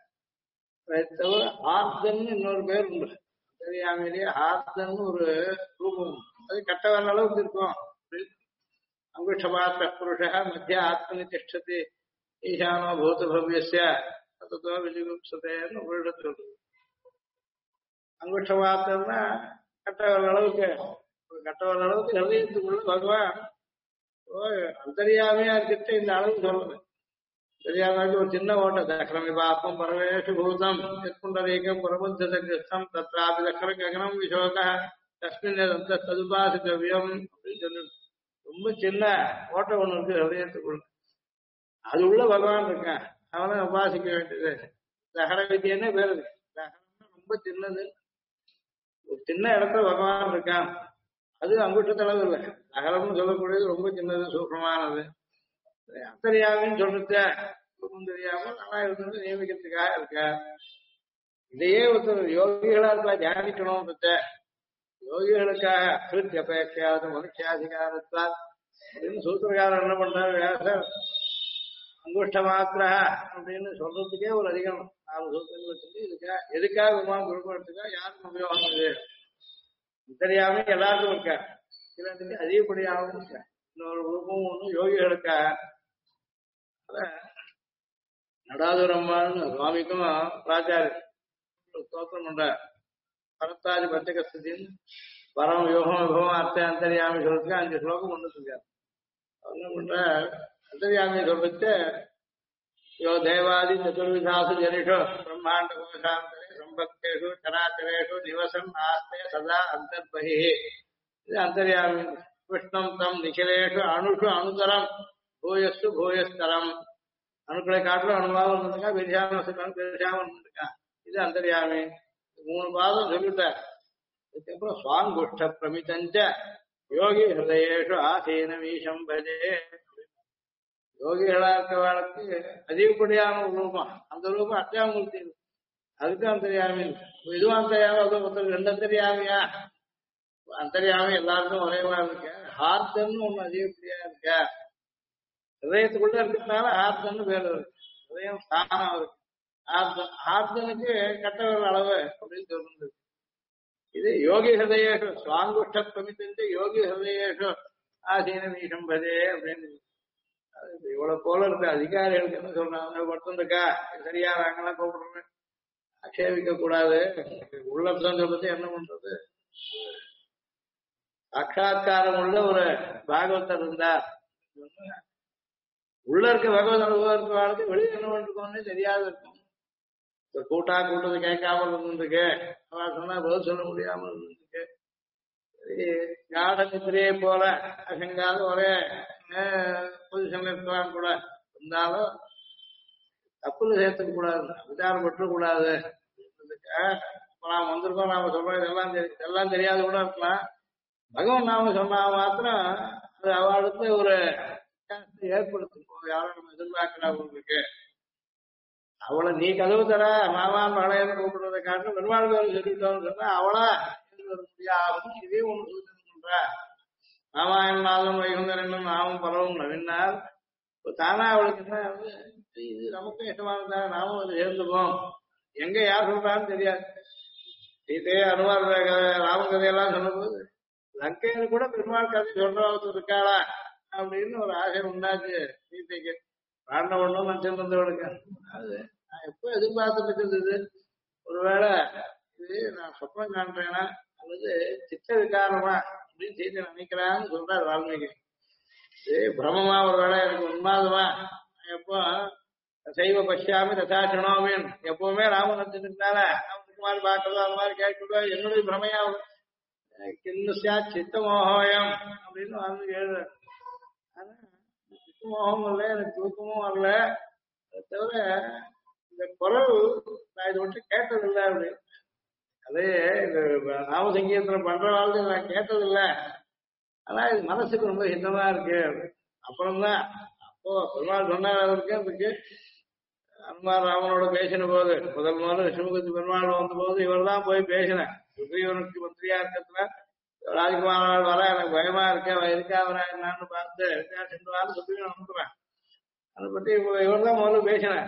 ஆர்தன் இன்னொரு பேர் உண்டு அந்தரியாமியிலேயே ஆர்தன் ஒரு ரூபம் அது கட்ட வர அளவுக்கு இருக்கும் அங்குஷபாத்த புருஷ மத்திய ஆத்மனி திஷ்டதி ஈசானோ பூத பவ்யஸ்ய தத்துவ விஜிகுப்சதேன்னு ஒரு இடத்துல இருக்கு அங்குஷபாத்தம்னா கட்ட வர அளவுக்கு கட்ட வர அளவுக்கு ஹிருதயத்துக்குள்ள பகவான் அந்தரியாமையா இருக்கிறது இந்த அளவு சொல்லுது அந்தரியாமைக்கு ஒரு சின்ன ஓட்ட தக்ரமி பாப்பம் பரவேஷு பூதம் எத்குண்டரீகம் பிரபுத்தம் தத்ராபி தக்ர ககனம் விசோக தஸ்மின் ததுபாசித்தவியம் அப்படின்னு சொல்லி ரொம்ப சின்ன ஓட்டம் ஒண்ணு இருக்கு ஹிருதயத்துக்குள்ள அது உள்ள பகவான் இருக்கான் அவனை உபாசிக்க வேண்டியது தகர வித்தியன்னு பேர் இருக்கு தகரம்னா ரொம்ப சின்னது ஒரு சின்ன இடத்துல பகவான் இருக்கான் அது அங்குட்டத்தளவு இல்லை அகலம்னு சொல்லக்கூடியது ரொம்ப சின்னது சூக்ஷமானது அந்தரியாமின்னு சொல்லிட்ட தெரியாம நல்லா இருந்து நியமிக்கிறதுக்காக இருக்க இதையே ஒருத்தர் யோகிகளா இருக்கா தியானிக்கணும் யோகிகளுக்காக கிருத்தி அபேட்சாத மனுஷாதிகாரத்தால் அப்படின்னு சூத்திரக்காரர் என்ன பண்றாரு வியாசர் அங்குஷ்ட மாத்திரா அப்படின்னு சொல்றதுக்கே ஒரு அதிகம் 4 சூத்திரங்களை சொல்லி எதுக்காக விமானம் குறிப்பிடறதுக்கா யாருக்கும் உபயோகம் இது தெரியாம எல்லாருக்கும் இருக்கா சில அதிகப்படியாகவும் இருக்க இன்னொரு ரூபமும் ஒண்ணு யோகிகளுக்காக நடாதுரம்மான்னு சுவாமிக்கும் ராஜாரு ஸ்தோத்திரம் பண்ற பரத்தாதி பஞ்சகஸ்தின்னு பரம் யோகம் விபவம் அர்த்த அந்தரியாமி சொல்றதுக்கு 5 ஸ்லோகம் கொண்டு இருக்காரு என்ன பண்ற அந்தரியாமி சொல்லிட்டு யோ தேவாதி சதுர்விதாசு ஜனிஷோ பிரம்மாண்ட கோஷாந்தரே சம்பக்தேஷு சராச்சரேஷு நிவசன் ஆஸ்தே சதா அந்தர்பகி இது அந்தரியாமி விஷ்ணம் தம் நிகிலேஷு அணுஷு அணுதரம் பூயஸ்து பூயஸ்தரம் அணுக்களை காட்டிலும் அணுவாக இருந்திருக்கா பெரியாம இருந்திருக்கா இது அந்தரியாமி 3 பாதம் சொல்லிட்டார் அதுக்கப்புறம் சுவாங்குஷ்ட பிரமிதஞ்ச யோகி ஹிருதயேஷு ஆசீனமீஷம் பஜே யோகிகளா இருக்கவாளுக்கு அதிகப்படியான ஒரு ரூபம் அந்த ரூபம் அத்தியாமூர்த்தி அதுக்கு அந்தரியாமி இதுவும் அந்தரியாமி அது ஒருத்தர் 2 அந்தரியாமியா அந்தரியாமி எல்லாருக்கும் ஒரே மாதிரி இருக்க ஹார்த்தன்னு ஒண்ணு அதிகப்படியா இருக்க ஹிருதயத்துக்குள்ள இருக்கிறதுனால ஹார்த்தன்னு பேர் இருக்கு ஹிருதயம் ஸ்தானம் இருக்கு ஆர்த்தனுக்கு கட்டவர் அளவு அப்படின்னு சொல்றது இது யோகி ஹிருதயேஷு சுவாங்குஷ்ட பிரமித்து யோகி ஹிருதயேஷு ஆசீன நீஷம் பதே அப்படின்னு இவ்வளவு போல இருக்க அதிகாரிகளுக்கு என்ன சொல்றாங்க ஒருத்தம் இருக்கா சரியா நாங்கெல்லாம் கூப்பிடுறோம் ஆட்சேபிக்க கூடாது உள்ளத்தான் சொல்றது என்ன பண்றது சாட்சா்காரம் உள்ள ஒரு பாகவதர் இருந்தார் உள்ள இருக்க பகவத் அனுபவம் இருக்க வாழ்க்கை வெளியே என்ன பண்ணிருக்கோம்னே தெரியாது இருக்கும் கூட்டா கூட்டது கேட்காம இருந்துருக்கு அவன் சொன்னா பதில் சொல்ல முடியாம இருந்துருக்கு ஞானத்திலேயே போல அசங்காத ஒரே பொசிஷன்ல இருக்கலாம் கூட இருந்தாலும் தப்புல சேர்த்துக்க கூடாது விசாரம் பற்ற கூடாது நாம வந்திருக்கோம் நாம சொல்றோம் இதெல்லாம் தெரியாது கூட இருக்கலாம் பகவான் நாம சொன்னா மாத்திரம் அது அவளுக்கு ஒரு ஏற்படுத்தும் யாரும் நம்ம எதிர்பார்க்கிறாங்களுக்கு அவளை நீ கதவு தர மாமான் மழையன்னு கூப்பிடுறதை காட்டிலும் பெருமாள் பேர் சொல்லிட்டோம்னு சொன்னா அவளா வர முடியாது இதே ஒண்ணு சூச்சனை பண்ற ராமாயணம் நாதம் வைகுந்தரன் நாமும் பலவும் நவினார் தானா அவளுக்கு என்ன இது நமக்கும் இஷ்டமானதா நாமும் அதை சேர்ந்துப்போம் எங்க யார் சொல்றான்னு தெரியாது. சீதையே அனுமார் ராமன் கதையெல்லாம் சொல்லும்போது லங்கையில கூட பெருமாள் கதை சொல்றவங்க இருக்காளா அப்படின்னு ஒரு ஆசை உண்டாச்சு சீதைக்கு. பிராண ஒண்ணும் நினைச்சிருந்தவனுக்கு அது நான் எப்போ எதிர்பார்த்துட்டு இருந்தது. ஒருவேளை இது நான் சொப்பனம் காண்றேனா அல்லது சித்த விகாரமா அப்படின்னு சீதை நினைக்கிறான்னு சொல்றாரு வால்மீகி. இது பிரமமா ஒரு வேளை எனக்கு உண்மாதமா எப்போ சைவ பஷ்யாமி ததா சுணோமின் எப்பவுமே ராமன் நினைச்சிருந்தால அவனுக்கு மாதிரி பார்க்கறதோ அது மாதிரி கேட்கறதோ என்னுடைய பிரமையா கிண்ணா சித்த மோகம் அப்படின்னு வால்மீகி எழுதுறாரு. ஆனா சித்த மோகம் இல்லை, எனக்கு தூக்கமும் வரல. அதை தவிர இந்த குரல் நான் இதை மட்டும் கேட்டதில்லை அப்படி. அதே இந்த நாம சங்கீதத்துல பண்ற வாழ்க்கை நான் கேட்டதில்லை. ஆனா இது மனசுக்கு ரொம்ப ஹிதமா இருக்கு. அப்புறம்தான் அப்போ பெருமாள் சொன்னார் அவருக்கு அதுக்கு அனுமார் ராமனோட பேசின போது முதல்ல விஷ்ணுமுகத்து பெருமாள் வந்த போது இவர் தான் போய் பேசினேன். சுக்ரீவனுக்கு மந்திரியா இருக்கிறதுல ராஜகுமார் வர எனக்கு பயமா இருக்கேன் இருக்கா வரா என்னான்னு பார்த்து இருக்கா சென்றாலும் சுக்ரீவன் அனுப்புறேன். அதை பத்தி இவர் தான் முதல்ல பேசினேன்.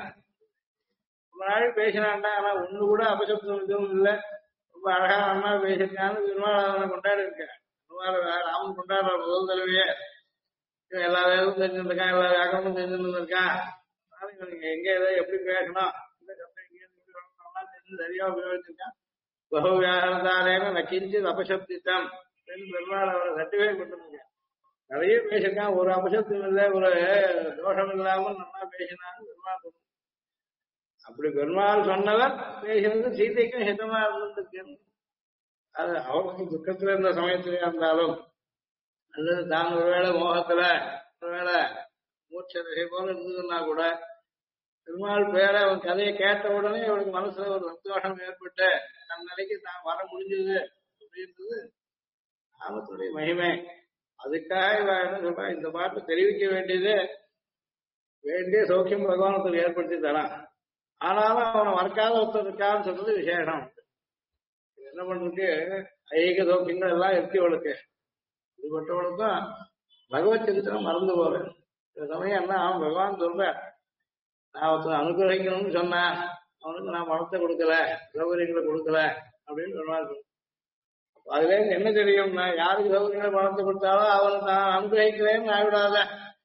ரொம்ப நாள் பேசினான்டா. ஆனா ஒண்ணு கூட அபசப்தம் எதுவும் இல்லை. ரொம்ப அழகா அண்ணா பேசியிருக்கான்னு பெருமாள் அவனை கொண்டாடி இருக்கேன். ராமன் கொண்டாடுற முதல் தடவையே எல்லா வேலையும் தெரிஞ்சிருக்கான், எல்லா வியாக்கமும் தெரிஞ்சிருந்திருக்கான். இவனுக்கு எங்க ஏதோ எப்படி பேசணும் இந்த சப்தம் தெரிஞ்சு சரியா உபயோகிச்சிருக்கான். பகு வியாகரத்தாலேன்னு நக்கிஞ்சு அபசப்தித்தம் பெருமாள் அவரை சர்டிஃபைட் பண்ணிருக்கேன். நிறைய பேசியிருக்கான், ஒரு அபசப்தம் இல்லை, ஒரு தோஷம் இல்லாமல் நல்லா பேசினான்னு பெருமாள் சொன்ன. அப்படி பெருமாள் சொன்னவர் பேசினது சீதைக்கும் ஹிதமா இருந்திருக்கு. அது அவருக்கு துக்கத்துல இருந்த சமயத்திலே இருந்தாலும் அல்லது தான் ஒருவேளை மோகத்துல ஒருவேளை மூச்ச திசை போல இருந்ததுன்னா கூட பெருமாள் பேரை அவன் கதையை கேட்ட உடனே அவனுக்கு மனசுல ஒரு சந்தோஷம் ஏற்பட்டு தன் நிலைக்கு தான் வர முடிஞ்சது அப்படின்றது ராமத்துடைய மகிமை. அதுக்காக இவன் என்ன சொல்றான், இந்த பாட்டு தெரிவிக்க வேண்டியது வேண்டிய சௌக்கியம் பகவானத்தில் ஏற்படுத்தி தரான். ஆனாலும் அவனை மறக்காத ஒருத்தர் இருக்கான்னு சொல்றது விசேஷம். என்ன பண்றதுக்கு ஐக சௌக்கியங்கள் எல்லாம் இருக்கு அவளுக்கு. இதுபட்டவளுக்கும் பகவத் சரித்திரம் மறந்து போற இந்த சமயம் என்ன அவன் பகவான் சொல்ற நான் ஒருத்தன் அனுகிரகிக்கணும்னு சொன்னேன், அவனுக்கு நான் பணத்தை கொடுக்கல, சௌகரியங்களை கொடுக்கல அப்படின்னு பெருமாள் சொல்ற. அதுல இருந்து என்ன தெரியும்னா யாருக்கு சௌகரியங்களை பணத்தை கொடுத்தாலும் அவனுக்கு நான் அனுகிரகிக்கிறேன்னு ஆகிவிடாத.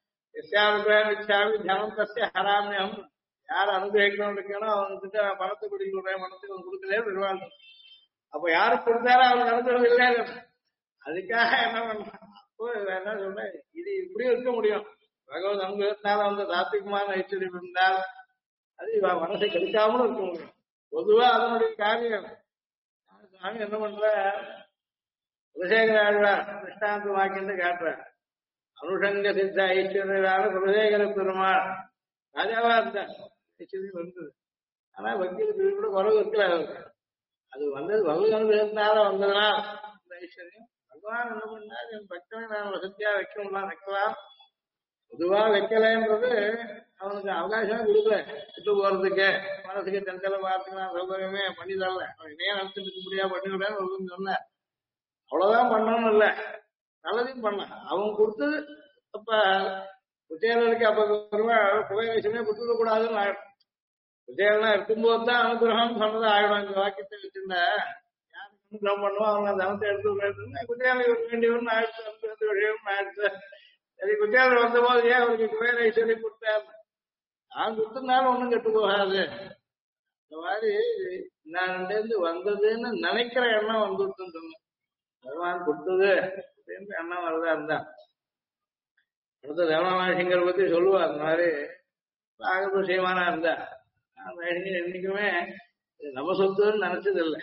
ஜனம் தசிய ஹராமியம். யார் அனுகிரகிக்கணும் இருக்கணும் அவனுக்கு பணத்தை கொடுக்கிறேன், பணத்தை அவன் கொடுக்கலே பெருமாள். அப்ப யாருக்கு கொடுத்தாலும் அவனுக்கு அனுகிரகம் இல்லை. அதுக்காக என்ன பண்றான், அப்போ என்ன சொல்றேன், இது இப்படி இருக்க முடியும். பகவத் அனுகிரகத்தினால வந்து சாத்விகமான ஐஸ்வர்யம் இருந்தால் அது இவன் மனசை கெடுக்காமலும் இருக்க முடியும். பொதுவா அதனுடைய காரியம். சாமி என்ன பண்ற, குலசேகர ஆழ்வார் திருஷ்டாந்த வாக்கியத்தை காட்டுற. அனுஷங்க சித்த ஐஸ்வர்யால குலசேகர பெருமாள் ராஜாவா இருந்தார், ஐஸ்வர்யம் இருந்தது. ஆனா வக்கீலுக்கு கூட குறவு இருக்கல. அது வந்தது பகவத் அனுகிரகத்தினால வந்ததுனால் இந்த ஐஸ்வர்யம். பகவான் என்ன பண்ணார், என் பக்தனை நான் வசதியா வைக்கலாம் வைக்கலாம். பொதுவா வைக்கலன்றது அவனுக்கு அவகாசமே கொடுக்கல. விட்டு போறதுக்கு மனசுக்கு தந்தல வார்த்தைலாம் சௌகரியமே பண்ணி தரல. அவன் இதையே நடத்திட்டு இருக்க முடியாது பண்ணிவிடன்னு சொன்ன. அவ்வளவுதான் பண்ணணும்னு இல்லை, நல்லதையும் பண்ண. அவன் கொடுத்தது அப்ப குச்சேலனுக்கு அப்ப புகையசுமே கொடுத்துட கூடாதுன்னு ஆயிடும். குச்சேலனா இருக்கும்போது தான் அனுகிரகம் சொன்னது ஆயிடும். இந்த வாக்கியத்தை வச்சிருந்தா யாருக்கு அனுகிரகம் பண்ணுவோம், அவங்க அந்த தனத்தை எடுத்து விடுறது குச்சேலனுக்கு வேண்டியவன்னு ஆயிடுச்சு, அனுகிரகத்து விஷயம்னு ஆயிடுச்சு. சரி குச்சேலன் வந்த போது ஏன் அவருக்கு குபேர ஐஸ்வரி கொடுத்தாரு, நான் கொடுத்ததுனால ஒண்ணும் கெட்டு போகாது. இந்த மாதிரி நான் இருந்து வந்ததுன்னு நினைக்கிற எண்ணம் வந்துடுச்சுன்னு சொன்னேன். பகவான் கொடுத்தது அப்படின்னு எண்ணம் வரதா இருந்தா அடுத்த தேவநாசிங்கரை பத்தி சொல்லுவா. அந்த மாதிரி ஆகப்ப செய்வானா இருந்தா அந்த என்னைக்குமே நம்ம சொத்துன்னு நினைச்சது இல்லை.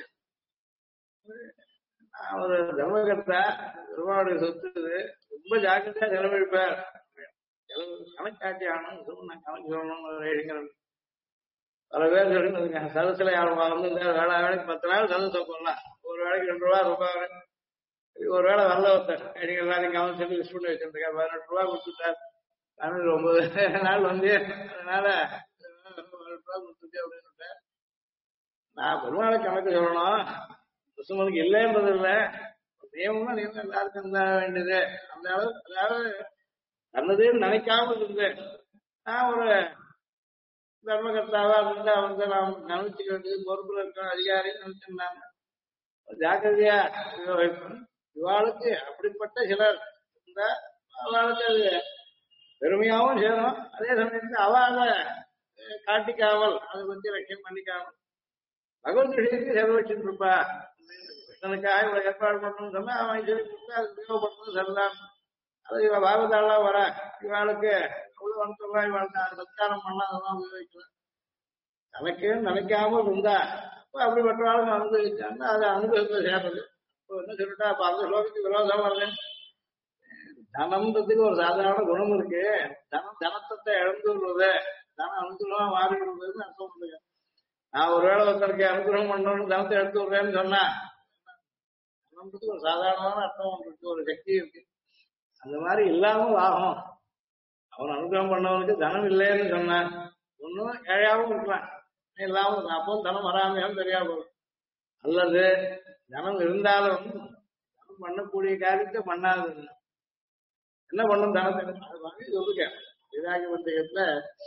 நான் ஒரு தர்மகர்த்தா, பெருமாளுடைய சொத்து ரொம்ப ஜாக்கிரதையா செலவழிப்பார். கணக்காட்சி ஆகணும், நான் கணக்கு சொல்லணும். பல பேர் சொல்லுங்க சதசுல யாரும் வந்து வேலை வேலைக்கு 10 நாள் சதசை போடலாம், ஒரு வேலைக்கு 2 ரூபா ரூபாய். ஒரு வேலை வரல ஒருத்தர் எல்லாத்தையும் கவனம் சொல்லி லிஸ்ட் பண்ணி வச்சிருக்காரு, 18 ரூபா கொடுத்துட்டார். 9 நாள் வந்து அதனால 18 ரூபா கொடுத்துட்டு அப்படின்னு நான் பெருமாளை கணக்கு சொல்லணும். கிறிஸ்துவனுக்கு இல்லைன்றது இல்லை, தெய்வம்னா நீங்க எல்லாருக்கும் இருந்தா வேண்டியது. அந்த அளவு அதாவது நல்லதுன்னு நினைக்காம இருந்தேன். நான் ஒரு தர்மகர்த்தாவா இருந்து அவங்க நாம் கவனிச்சுக்க வேண்டியது பொறுப்புல இருக்க அதிகாரி நினைச்சிருந்தாங்க. ஜாக்கிரதையா உபயோகிக்கணும். இவாளுக்கு அப்படிப்பட்ட சிலர் இருந்தா அவளுக்கு அது பெருமையாவும் சேரும். அதே சமயத்துல அவளை காட்டிக்காமல் அதை பத்தி லட்சியம் பண்ணிக்காமல் பகவத் விஷயத்துக்கு செலவழிச்சுட்டு இருப்பா. கிருஷ்ணனுக்காக இவ்வளவு ஏற்பாடு பண்ணணும்னு சொன்னா அவன் சொல்லி கொடுத்தா அது உபயோகப்படுறது சரிதான். அது இவ பாகவதாலாம் வர இவாளுக்கு அவ்வளவு வந்துடலாம், இவாளுக்கு சத்காரம் பண்ணலாம், அதெல்லாம் உபயோகிக்கலாம். தனக்குன்னு நினைக்காம இருந்தா அப்ப அப்படிப்பட்டவாளும் அனுபவிச்சாங்கன்னா அது அனுபவத்தை சேர்றது. இப்போ என்ன சொல்லிட்டா அப்ப அந்த ஸ்லோகத்துக்கு விரோதம் வரல. தனம்ன்றதுக்கு ஒரு சாதாரண குணம் இருக்கு. தனத்தை இழந்து விடுறது, தனம் அனுகூலமா மாறி விடுறதுன்னு அர்த்தம் பண்ணுங்க. நான் ஒருவேளை ஒருத்தருக்கு அனுகிரகம் பண்ணணும்னு தனத்தை எடுத்து விடுறேன்னு சொன்னா தனம்ன்றதுக்கு ஒரு சாதாரணமான அர்த்தம் இருக்கு, ஒரு சக்தி இருக்கு. அந்த மாதிரி இல்லாமல் ஆகும். அவன் அனுகிரகம் பண்ணவனுக்கு தனம் இல்லைன்னு சொன்னான், ஒன்னும் ஏழையாவும் இருக்கலாம், இல்லாமல் அப்போ தனம் வராமையாலும் தெரியாம போகும். அல்லது தனம் இருந்தாலும் தனம் பண்ணக்கூடிய காரியத்தை பண்ணாது என்ன பண்ணும் தனத்தை அது வாங்கி சொல்லுங்க. விராகி பந்தகத்துல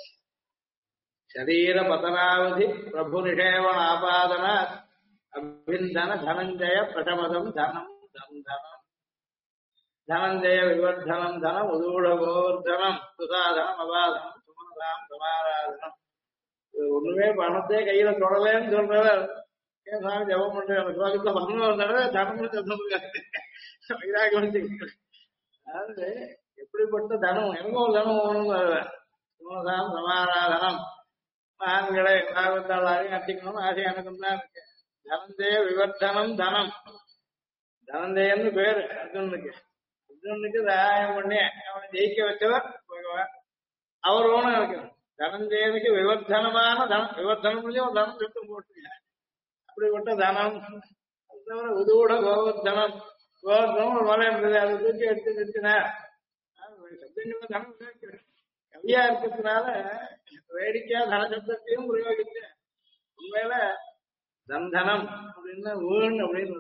சரீர பதனாவதி பிரபு நிஷேவன ஆபாதன அபிந்தன தனஞ்சய பிரசமதம் தனம் தனம் தனஞ்சய விவர்தனம் தனம் உதூட கோவர்தனம் சுசாதனம் அபாதனம் சுமனதாம் சமாராதனம். ஒண்ணுமே பணத்தையே கையில தொடலேன்னு சொல்றவர் ஏன் சாமி ஜபம் பண்ற சுவாகத்தை பண்ணணும் தடவை தனம்னு சொல்லுங்க. வைராகி பந்தகம் அதாவது எப்படிப்பட்ட தனம் எனக்கும் ஒரு தனம் வேணும். சுமனதாம் சமாராதனம் மகான்களை பாகவத்தாளையும் அர்ச்சிக்கணும்னு ஆசை எனக்கும் தான் இருக்கு. தனந்தேய விவர்த்தனம் தனம் தனந்தேயன்னு பேரு அர்ஜுனுக்கு. அர்ஜுனுக்கு சகாயம் பண்ணி அவனை ஜெயிக்க வச்சவர் பகவான். அவர் ஓனும் இருக்கு. தனந்தேயனுக்கு விவர்த்தனமான தனம், விவர்த்தனம் ஒரு தனம் சுட்டு போட்டுங்க. அப்படிப்பட்ட தனம் அது தவிர உதூட கோவர்தனம். கோவர்தனம் ஒரு மலை இருந்தது, அதை தூக்கி எடுத்து நிறுத்தினார். தனம் கவியா இருக்கிறதுனால வேடிக்கையா தனசப்தத்தையும் பிரயோகிச்சு உண்மையில தந்தனம் அப்படின்னா வீண் அப்படின்னு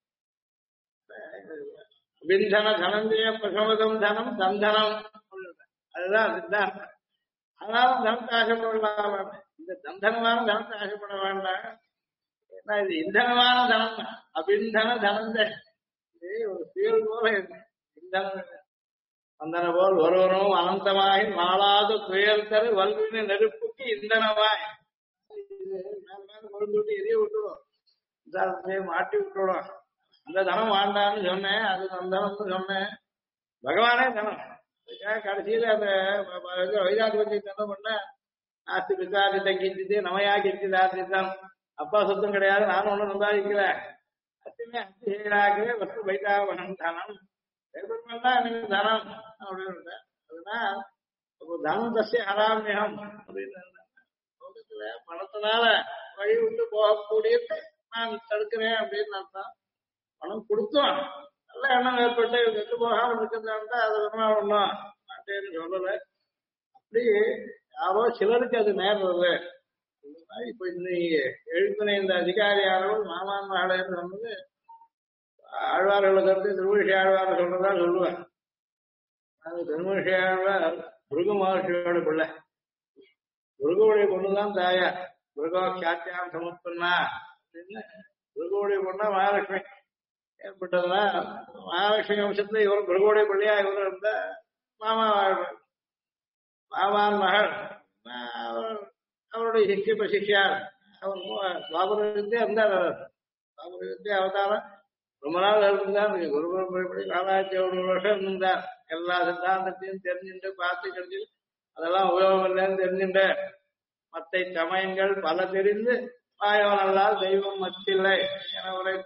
அபிந்தன தனஞ்சய பிரசமதம் தனம் தந்தனம் அதுதான் சித்தாந்தம். ஆனாலும் தனத்தை ஆசைப்படலாம், இந்த தந்தனமான தனத்தை ஆசைப்பட வேண்டாம். ஏன்னா இது இந்தனமான தனம், அபிந்தன தனந்த ஒரு புயல் போல இருக்கு. இந்தனம் அந்தன போல் ஒருவரும் அனந்தமாய் மாளாத துயர் தரு வல்வின நெருப்புக்கு இந்தனமாய் கொழுந்துட்டு எரிய விட்டுடும், மாட்டி விட்டுடும். அந்த தனம் வாண்டான்னு சொன்னேன், அது தனம்னு சொன்னேன். பகவானே தனம். அதுக்காக கடைசியில அந்த வைராகி பத்தி என்ன பண்ண நாஸ்தி பிசாதித்த கிஞ்சித்து நமையா கிஞ்சிதாதித்தம். அப்பா சொத்தம் கிடையாது, நானும் ஒண்ணும் சம்பாதிக்கிறேன். அத்துமே அத்தி செய்யறாகவே வஸ்து வைதாவனம் தனம் தான் எனக்கு தனம் அப்படின்னு. அதனால் தனம் தசிய ஹராமியம் அப்படின்னு லோகத்துல பணத்தினால வழி விட்டு போகக்கூடியது நான் தடுக்கிறேன் அப்படின்னு அர்த்தம். பணம் கொடுத்தோம் நல்ல எண்ணம் ஏற்பட்டு கெட்டு போகாமல் இருக்கிறதா அது ஒன்றும் மாட்டேன்னு சொல்லலை. அப்படி யாரோ சிலருக்கு அது நேர்றது. இப்ப இன்னைக்கு எழுப்பின இந்த அதிகாரியாளர்கள் மாமான் மகளன்னு சொன்னது ஆழ்வார்களை கருத்து திருமூஷி ஆழ்வார் சொல்றதா சொல்லுவேன். அது திருமூஷி ஆழ்வார் முருக மகர்ஷியோட பிள்ளை. முருகவுடைய பொண்ணுதான் தாயா. முருகோ சாத்தியாம் சமர்ப்பண்ணா அப்படின்னு முருகவுடைய பொண்ணா மகாலட்சுமி ஏற்பட்டதுன்னா மகாலட்சுமி வம்சத்துல இவர் முருகவுடைய பிள்ளையா இவர் இருந்த மாமா வாழ்வார். மாமான் மகள் அவருடைய சிஷ்ய பிரசிஷ்யார். அவர் பாபுரத்தே இருந்தார். பாபுரத்தே அவதாரம் ரொம்ப நாள் இருந்தார். குரு பரம்பரைப்படி 4,700 வருஷம் இருந்தார். எல்லா சித்தாந்தத்தையும் தெரிஞ்சுட்டு பார்த்து கிடைச்சி அதெல்லாம் உபயோகம் இல்லைன்னு தெரிஞ்சுட்டு மற்ற சமயங்கள் பல தெரிந்து பாயவனல்லால் தெய்வம் மத்தில்லை என உரைத்த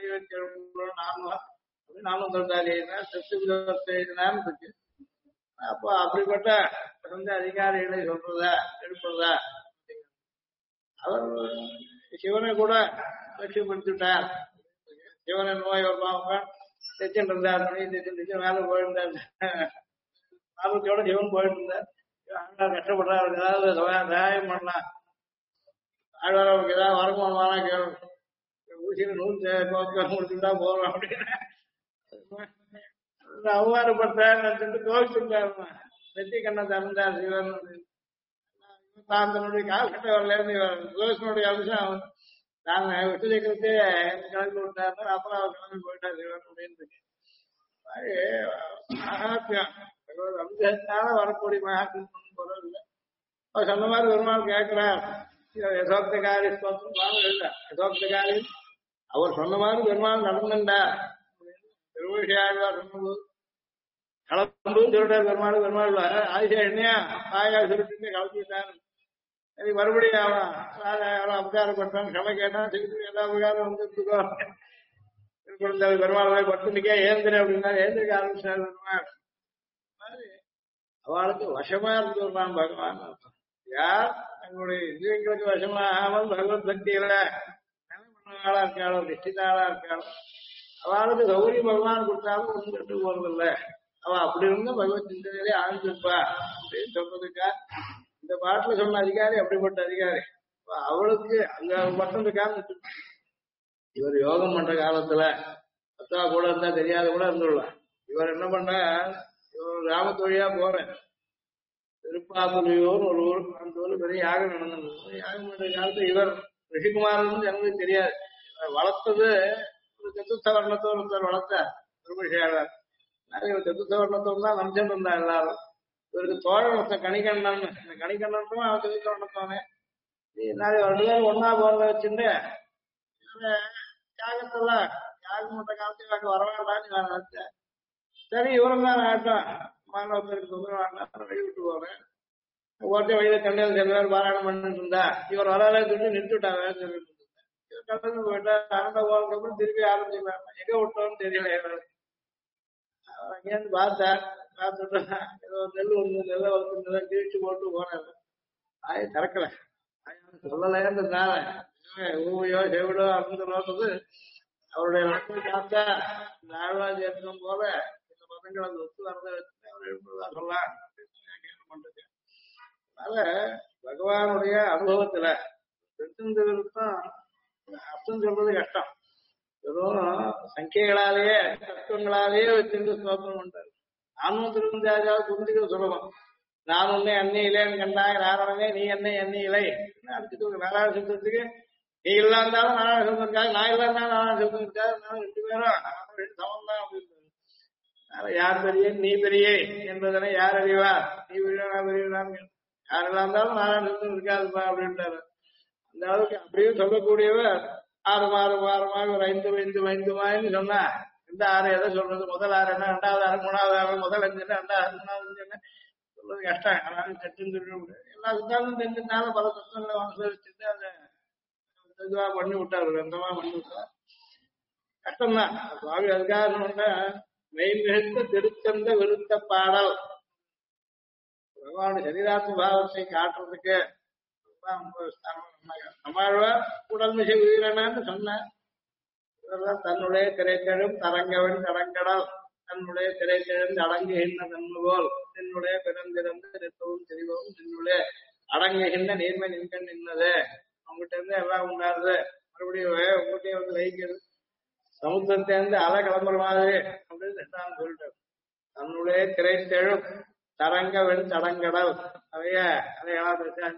நானும் சொல்றாரு இருக்கு. அப்போ அப்படிப்பட்ட சிறந்த அதிகாரிகளை சொல்றதா எழுப்புறதா அவர் சிவனை கூட லட்சியப்படுத்திவிட்டார். சிவனை நோய் வருவாங்க தைச்சுட்டு இருந்தார். மேல போயிருந்தார். ஆபத்தோட சிவன் போயிட்டு இருந்தார். கஷ்டப்படுறாரு, ஏதாவது சகாயம் பண்ணலாம். ஆழ்வார் அவருக்கு ஏதாவது வருமானமான கேள்வி ஊசியில நூல் முடிச்சுட்டா போறோம் அப்படின்னு அவமானப்பட்டார் கோவிச்சுட்டார். நெத்தி கண்ணை திறந்தார் சிவன். தான் தன்னுடைய கால்கட்டை வரலன்னு சுதர்சனுடைய அம்சம் அவன் நான் விட்டு சக்கரத்தை கிளம்பி விட்டாருன்னா அப்புறம் அவர் கிளம்பி போயிட்டார் சிவன் அப்படின்னு இருக்கு. மகாத்மியம் அம்சத்தால வரக்கூடிய மகாத்மியம் போறதில்லை. அவர் சொன்ன மாதிரி பெருமாள் கேட்கிறார் யசோக்தகாரி ஸ்தோத்திரம் இல்லை யசோக்தகாரி அவர் சொன்ன மாதிரி பெருமாள் நடந்துண்டா திருவிழாழ்வார் சொன்னபோது கலந்து திருட்டார் பெருமாள் பெருமாள் ஆதிசா என்னையா ஆயா சுருட்டு கலந்துட்டாரு. சரி மறுபடியும் அவன் அபகாரப்பட்டான் க்ஷம கேட்டான் திருப்பி எல்லா உபகாரம் வந்துருக்கோ திருக்குழந்தை பெருமாள் பட்டுனிக்கே ஏந்திர அப்படின்னா ஏந்திரிக்க ஆரம்பிச்சார் பெருமாள். அவளுக்கு வசமா இருந்துடுறான் பகவான். யார் தங்களுடைய இந்திரியங்களுக்கு வசமாகாமல் பகவத் பக்தியில ஆளா இருக்காளோ நிச்சயதாளா இருக்காளோ அவளுக்கு கௌரி பகவான் கொடுத்தாலும் ஒன்றும் கட்டு போறதில்ல. அவ அப்படி இருந்த பகவத் சிந்தனையிலே ஆழ்ந்திருப்பா அப்படின்னு சொல்றதுக்கா இந்த பாட்டுல சொன்ன அதிகாரி அப்படிப்பட்ட அதிகாரி. அவளுக்கு அங்க மட்டும் இருக்கான்னு இவர் யோகம் பண்ற காலத்துல அத்தா கூட இருந்தா தெரியாத கூட இருந்துடலாம். இவர் என்ன பண்ண இவர் கிராமத்து வழியா போறேன் திருப்பாப்புலியூர் ஒரு ஊர் அந்த ஊர்ல பெரிய யாகம் நடந்தது. யாகம் பண்ற காலத்துல இவர் ரிஷிகுமாரன் எனக்கு தெரியாது. வளர்த்தது ஒரு சதுர்த்த வர்ணத்தோர் ஒருத்தர் வளர்த்தார் திருமஷியாளர். இவர் சதுர்த்த வர்ணத்தோர் தான் நினைச்சிட்டு இருந்தா எல்லாரும். இவருக்கு தோழன் ஒருத்தன் கணிகண்ணன் இந்த கணிகண்ணனும் அவன் சதுர்த்த வர்ணத்தோனே நாளை ரெண்டு பேரும் ஒன்னா போறத வச்சுட்டு யாகத்தெல்லாம் யாகம் பண்ற காலத்துல அங்க வரவேண்டான்னு நான் நினைச்சேன். சரி இவரும் தான் ஆட்டம் மாணவர்களுக்கு தொந்தரவு வேண்டாம் வழி விட்டு போறேன். ஓட்ட வழியில கண்ணில் சில பேர் பாராயணம் பண்ணிட்டு இருந்தா இவர் வராத சொல்லி நிறுத்திவிட்டாங்க சொல்லிட்டு இருந்தா கடந்து போயிட்டா அறந்த போறதுக்கப்புறம் திருப்பி ஆரம்பிச்சுக்கலாம். எங்க விட்டோம்னு தெரியல. அங்கேருந்து பார்த்தார் பார்த்துட்டு ஏதோ நெல் ஒண்ணு நெல்லை வந்து கிழிச்சு போட்டு போனாரு. ஆய திறக்கல சொல்லலைன்றதுனால ஊவையோ செவிடோ அப்படின்னு சொல்றது அவருடைய நட்பை பார்த்தா இந்த ஆழ்வாஜி ஏற்றம் போல இந்த பதங்களை ஒத்து வரதை வச்சு அவர் எழுப்புறதா சொல்லலாம் பண்றது. அதனால பகவானுடைய அனுபவத்துல திருத்தம் அர்த்தம் சொல்றது கஷ்டம். வெறும் சங்கைகளாலேயே தத்துவங்களாலேயே வச்சிருந்து ஸ்தோத்திரம் பண்றாரு. நானும் திருவந்தாஜாவை புரிஞ்சுக்கிற சுலபம். நான் உன்னை அன்னியிலேன்னு கண்டாய் நாராயணனே நீ என்னை அன்னியிலை அடிச்சுட்டு நாராயண சப்தத்துக்கு நீ இல்லா இருந்தாலும் நாராயண சப்தம் இருக்காது நான் இல்லா இருந்தாலும் நாராயண சப்தம் இருக்காது. நான் ரெண்டு பேரும் ரெண்டு சமம் தான் அப்படின்னு யார் பெரிய நீ பெரிய என்பதனை யார் அறிவார் நீ பெரிய நான் பெரியவனான்னு யார் இல்லா இருந்தாலும் நாராயண சப்தம் இருக்காதுப்பா அப்படின்ட்டாரு. அந்த அளவுக்கு அப்படியே சொல்லக்கூடியவர் ஆறு வாரமாக ஒரு ஐந்து மாயின்னு சொன்னா இந்த ஆறு எதை சொல்றது முதல் ஆறு என்ன ரெண்டாவது ஆறு மூணாவது ஆறு முதல் அஞ்சு என்ன ரெண்டாவது மூணாவது என்ன சொல்றது கஷ்டம். ஆனாலும் சட்டுன்னு சொல்ல முடியாது. எல்லா சித்தாந்தம் தெரிஞ்சதுனால பல தத்துவங்களை அனுசரிச்சுட்டு அதை இதுவா பண்ணி விட்டாரு ரந்தமா பண்ணி விட்டார். கஷ்டம்தான் சுவாமி. அதுக்காக மெய் மிகுந்த திருத்தந்த விருத்த பாடல் பகவானுடைய சரீராத்ம பாவத்தை காட்டுறதுக்கு நம்மாழ்வார் உடல் மிசை உயிரனான்னு சொன்னார். தன்னுடைய திரைத்தெழும் தரங்கவன் தடங்கடல் தன்னுடைய திரைத்தெழுந்து அடங்குகின்ற தன்மை போல் என்னுடைய பிறந்திருந்து நிற்பவும் தெரிவும் என்னுடைய அடங்குகின்ற நீர்மை நின்கண் நின்னது அவங்ககிட்ட இருந்து எல்லாம் உண்டாருது. மறுபடியும் உங்ககிட்டயே வந்து வைக்கிறது சமுத்திரத்திலிருந்து அலை கிளம்புற மாதிரி அப்படின்னு ரெண்டாவது சொல்லிட்டார். தன்னுடைய திரைத்தெழும் தரங்கவன் தடங்கடல் நிறைய அலைகளா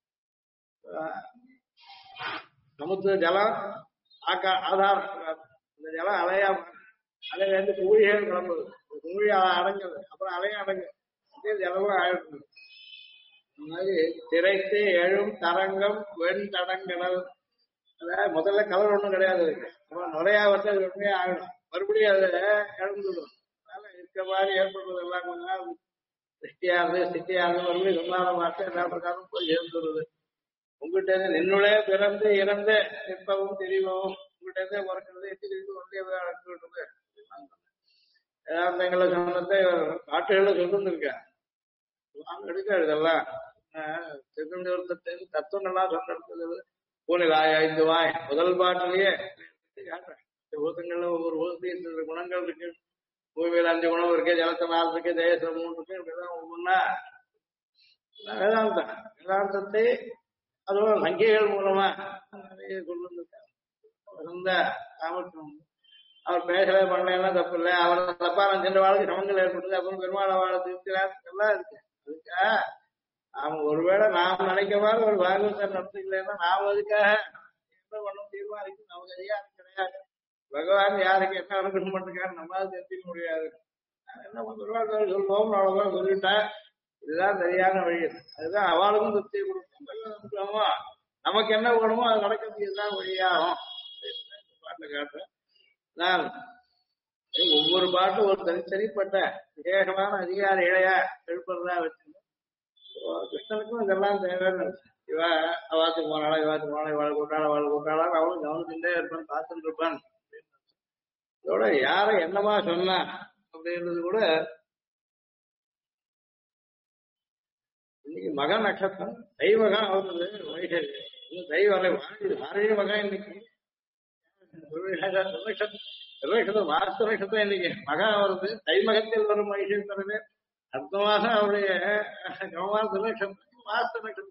சமுத்திர ஜலம் ஆதாரம். இந்த ஜலம் அலையா அலையில இருந்து குழிகள் கிளம்புது. குழி அடங்குது அப்புறம் அலையும் அடங்கு ஜலமும் ஆயிடுது. இந்த மாதிரி திரைத்து எழும் தரங்கம் வெண் தடங்கடல். அதாவது முதல்ல கலர் ஒண்ணும் கிடையாது இருக்கு. அப்புறம் நுழையா வச்சு அது ஒண்ணுமே ஆகணும். மறுபடியும் அதை இழந்துடும். அதனால இருக்க மாதிரி ஏற்படுறது எல்லாம் கொஞ்ச நாள் திருஷ்டியாது ஸ்தித்தியாது மறுபடியும் சொன்னால மாற்ற எல்லா பிரகாரம் போய் சேர்ந்துடுது. உங்ககிட்ட இருந்து நின்னுடைய பிறந்து இறந்து நிற்பவும் தெரியவும் உங்ககிட்ட இருந்தே பிறக்கிறது எப்படி ஒன்றே அழைத்து விடுறது. வேதாந்தங்களை சொன்னதை பாட்டுகளை சொல்லிருக்கா எடுக்காது இதெல்லாம் திருத்தத்தை தத்துவங்கள்லாம் சொன்னது பூனில் ஐந்து வாய் முதல் பாட்டிலேயே காட்டுறேன். பூதங்கள்ல ஒவ்வொரு பூதத்தையும் இந்த குணங்கள் இருக்கு. பூமியில 5 குணம் இருக்கு, ஜலத்த 4 இருக்கு, தேசத்துல 3 இருக்கு. இப்படிதான் ஒவ்வொன்னா வேதாந்தத்தை அதோட சங்கைகள் மூலமா நிறைய சொல்லிருக்காங்க. சாமர்த்தியம் அவர் பேசல பண்ணலாம் தப்பு இல்லை. அவர் தப்பா சென்ற வாழ்க்கை சமங்கள் ஏற்படுது. அப்புறம் பெருமாளை வாழ திருக்கிறார் எல்லாம் இருக்கு. அதுக்கா நாம ஒருவேளை நாம் நினைக்கிற மாதிரி ஒரு பாகவத்தை நடத்துக்கலன்னா நாம் அதுக்காக என்ன பண்ண தீர்மானிக்கும் நமக்கு அதிகாரம் கிடையாது. பகவான் யாருக்கு என்ன அனுகிரகம் பண்ணிருக்காரு நம்மளால தெரிஞ்சுக்க முடியாது. என்ன பண்ணுறோம் சொல்லுவோம் அவ்வளவுதான் சொல்லிட்டா இதுதான் சரியான வழி. அதுதான் அவளுக்கும் திருப்தியை கொடுக்கும். நமக்கு என்ன வேணுமோ அது நடக்கிறதுக்கு இதுதான் வழியாகும். பாட்டை காட்டுறேன். நான் ஒவ்வொரு பாட்டும் ஒரு தனித்தனிப்பட்ட விசேஷமான அதிகாரிகளையா எழுப்புறதா வச்சிருந்தோம். கிருஷ்ணனுக்கும் இதெல்லாம் தேவைன்னு இவா அவாத்துக்கு போனாளா இவாத்துக்கு போனா இவாள் கூட்டாளா அவள் கூட்டாளா அவளும் கவனிச்சுட்டே இருப்பான் பார்த்துட்டு இருப்பான். இதோட யாரை என்னமா சொன்னா அப்படின்றது கூட இன்னைக்கு மக நட்சத்திரம் தெய்வகம் அவருது வைகை தெய்வரை வாரிய மகன் இன்னைக்கு வாஸ்து நட்சத்திரம் இன்னைக்கு மகன் வருது. தைமகத்தில் வரும் வைகை அர்த்தமாக அவருடைய கவமான திருநட்சத்திரம் வாஸ்து நட்சத்திரம்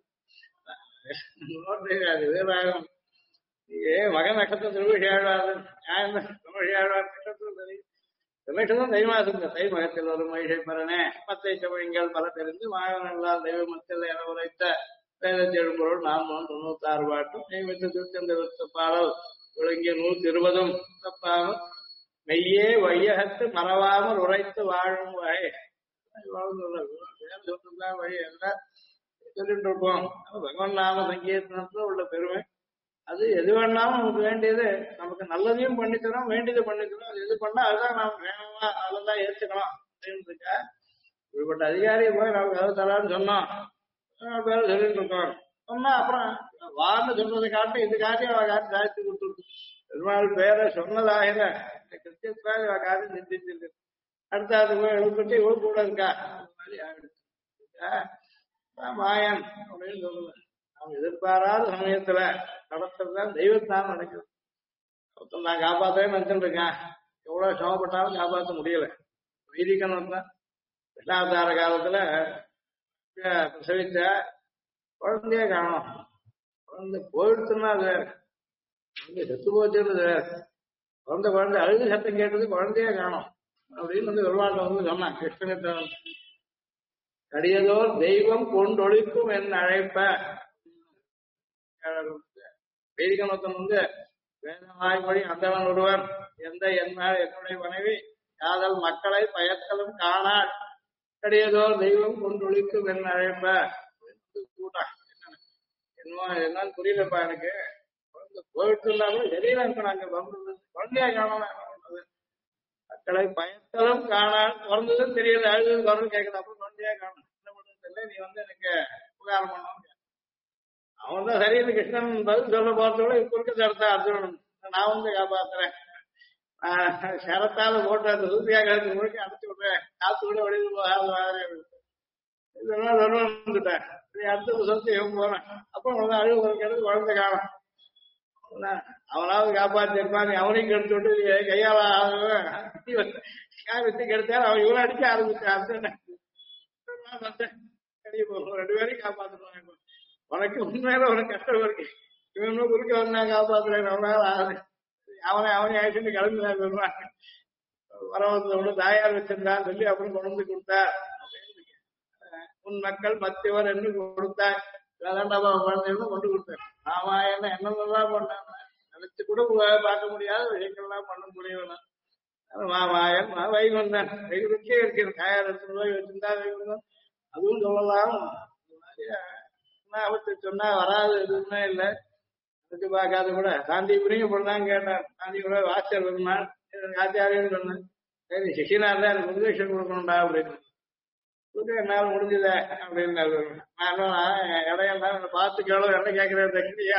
வேறாகும். மக நட்சத்திரம் திருவிழாழ்வார் திருவிழாழ்வார் நட்சத்திரம் சரி திருநட்சத்திரம் தைமாசம் தை மகத்தில் வரும் மகிழை பரனே மத்தை தமிழ்கள் பல தெரிந்து மாயவனால் தெய்வ மக்கள் என உரைத்த வேதத்தை எழும்பொருள் 496 பாட்டும் நைவத்து திருச்சந்த பாடல் விளங்கிய 120 தப்பாமல் மெய்யே வையகத்து மறவாமல் உரைத்து வாழும் வகை சொல்றதுதான் வழி எல்லாம் சொல்லிட்டு இருப்போம். பகவான் நாம சங்கீர்த்தனத்துல உள்ள பெருமை அது எது வேணாலும் நமக்கு வேண்டியது நமக்கு நல்லதையும் பண்ணித்தரோம் வேண்டியது பண்ணித்தரோம். அது எது பண்ணா அதுதான் நாம் வேணுமா அதெல்லாம் ஏற்றுக்கணும் அப்படின்னு இருக்கா. இப்படிப்பட்ட அதிகாரியை போய் நமக்கு அதை தரான்னு சொன்னோம் பேர சொல்லிட்டு இருக்கோம். சொன்னா அப்புறம் வான்னு சொல்றதை காட்டு இந்த காரியம் அவ காட்டு சாய்த்து கொடுத்துருக்கு. பெருமாள் பேரை சொன்னதாகிற கிருத்தியத்துல இவ காரியம் நிந்திச்சிருக்கு. அடுத்த அது போய் எழுப்பிட்டு இவ்வளவு கூட இருக்கா அந்த மாதிரி ஆகிடுச்சு. மாயன் அப்படின்னு சொல்லுங்க. அவன் எதிர்பாராத சமயத்துல நடத்துறதுதான் தெய்வத்தான் நினைக்கிறது. ஒருத்தன் நான் காப்பாத்தவே நினைச்சுட்டு இருக்கேன். எவ்வளவு சிரமப்பட்டாலும் காப்பாற்ற முடியல. வைதிகன் தான் கிருஷ்ணாவதார காலத்துல பிரசவித்த குழந்தைய காணும். குழந்தை போயிடுச்சுன்னா அது வேற, குழந்தை செத்து போச்சுன்னு வேற. குழந்தை அழுது சத்தம் கேட்டது குழந்தைய காணும் அப்படின்னு வந்து பெருமாள் வந்து சொன்னான். கிருஷ்ணனை கடியதோர் தெய்வம் கொண்டொழிக்கும் என் அழைப்ப வைதிகனத்தன் வந்து வேதமாய் மொழி அந்தவன் ஒருவன் எந்த என்னால் என்னுடைய மனைவி காதல் மக்களை பயத்தலும் காணாள் கடியதோர் தெய்வம் கொண்டொழிக்கும் என் அழைப்ப கூட்டா என்னன்னு புரியலப்பா எனக்கு. குழந்தை போயிட்டு இருந்தாலும் வெளியில இருக்கணும். அங்க வந்து குழந்தையா காணணும். மக்களை பயத்தலும் காணாள் பிறந்ததும் தெரியல அழுது குரல் கேட்கல. அப்புறம் குழந்தையா காணும் என்ன பண்றது தெரியல. நீ வந்து எனக்கு உபகாரம் பண்ணணும். அவன் தான் சரின்னு கிருஷ்ணன் பதில் சொல்ல போறதோட குறுக்க எடுத்தா அர்ஜுனன் நான் வந்து காப்பாத்துறேன். சரத்தால போட்டு அந்த சூத்தியாக முழுக்க அடைச்சு விடுறேன். காத்து கூட வெளியில போகாத மாதிரி இதெல்லாம் வந்துட்டேன். அடுத்த சொத்து இவன் போறேன். அப்புறம் அழுகு கிடக்கு குழந்தை காணும். அவனாவது காப்பாத்திருப்பான். நீ அவனையும் கெடுத்து விட்டு கையால வச்சு கெடுத்தாரு. அவன் இவனை அடிக்க ஆரம்பிச்சான். ரெண்டு பேரையும் காப்பாத்துறாங்க. உனக்கு உண்மையில உனக்கு கஷ்டம் இருக்கு. இவனும் குறுக்க வந்தா காப்பாத்துறேன். அவனை ஆயிடுச்சு கிளம்பினா சொல்றான். வரவந்தோட தாயார் வச்சிருந்தான் சொல்லி அப்புறம் கொண்டு வந்து கொடுத்தா. உன் மக்கள் மத்தியவர் என்று கொடுத்தாய். குழந்தைகளும் கொண்டு கொடுத்தேன். ஆமா என்ன என்னென்னலாம் பண்ணாங்க நினைச்சு கூட பார்க்க முடியாத விஷயங்கள்லாம் பண்ண முடியும். மாமாயன் வைகுந்தன் வைகுந்தே இருக்கிற தாயார் எடுத்து போய் வச்சிருந்தா வைகுந்தன் அதுவும் சொல்லலாம். அவற்றை சொன்னா வராது எதுவுமே இல்லை. வச்சு பார்க்காத கூட காந்திபுரியும் இப்படிதான் கேட்டான். காந்திபுரம் வாச்சர் இருந்தான். ஆச்சாரியன்னு சொன்னேன். சரி சிஷினா இருந்தா எனக்கு முருகேஷன் கொடுக்கணும்டா அப்படின்னு. என்னால முடிஞ்சத அப்படின்னு இடையெல்லாம் பார்த்து கேளோ என்ன கேட்கிறேன் தக்கியா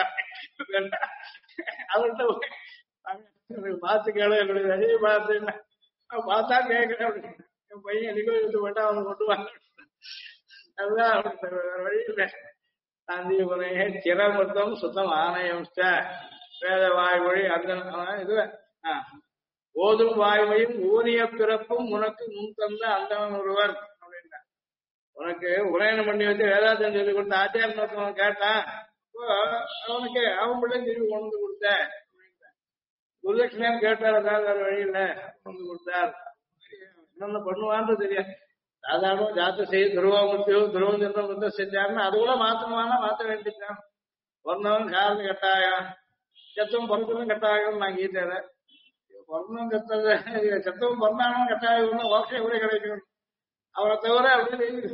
அவர்கிட்ட பார்த்து கேளோ என்னுடைய ரஜினி பார்த்து பார்த்தா கேட்கிறேன் அப்படின்னு. என் பையன் எதுக்கோ எடுத்து போட்டா அவனை கொண்டு வாங்க. அதுதான் வேற வழி இல்லை. காந்திபுரையே சிரமத்தம் சுத்தம் ஆணையம் வேத வாய்மொழி அந்த இது ஓதும் வாய்மையும் ஊதிய பிறப்பும் உனக்கு முன் தந்த அந்தவன் ஒருவன் அப்படின்னா உனக்கு உரையணம் பண்ணி வச்சு வேதாந்தம் சொல்லி கொடுத்த ஆச்சாரம் கேட்டான். அவனுக்கு அவன் பிள்ளை திரும்பி கொண்டு வந்து கொடுத்த குருதட்சிணம் கேட்டார். அதாவது வேற வழி இல்லை கொண்டு கொடுத்தார். என்னென்ன பண்ணுவான்னு தெரியாது. சாதாரண ஜாத்த செய்ய துருவமுத்தியோ துருவம் ஜென்மத்தை செஞ்சாருன்னா அது கூட மாத்தணுமானா மாத்த வேண்டியதுதான். பொண்ணவன் காரணம் கட்டாயம் செத்தவன் பொறுத்தவன் கட்டாயம் நான் கீட்டேன். பொண்ணும் செத்தது செத்தவன் பொண்ணானும் கட்டாயம் மோட்சம் எப்படி கிடைக்கும் அவரை தவிர அப்படின்னு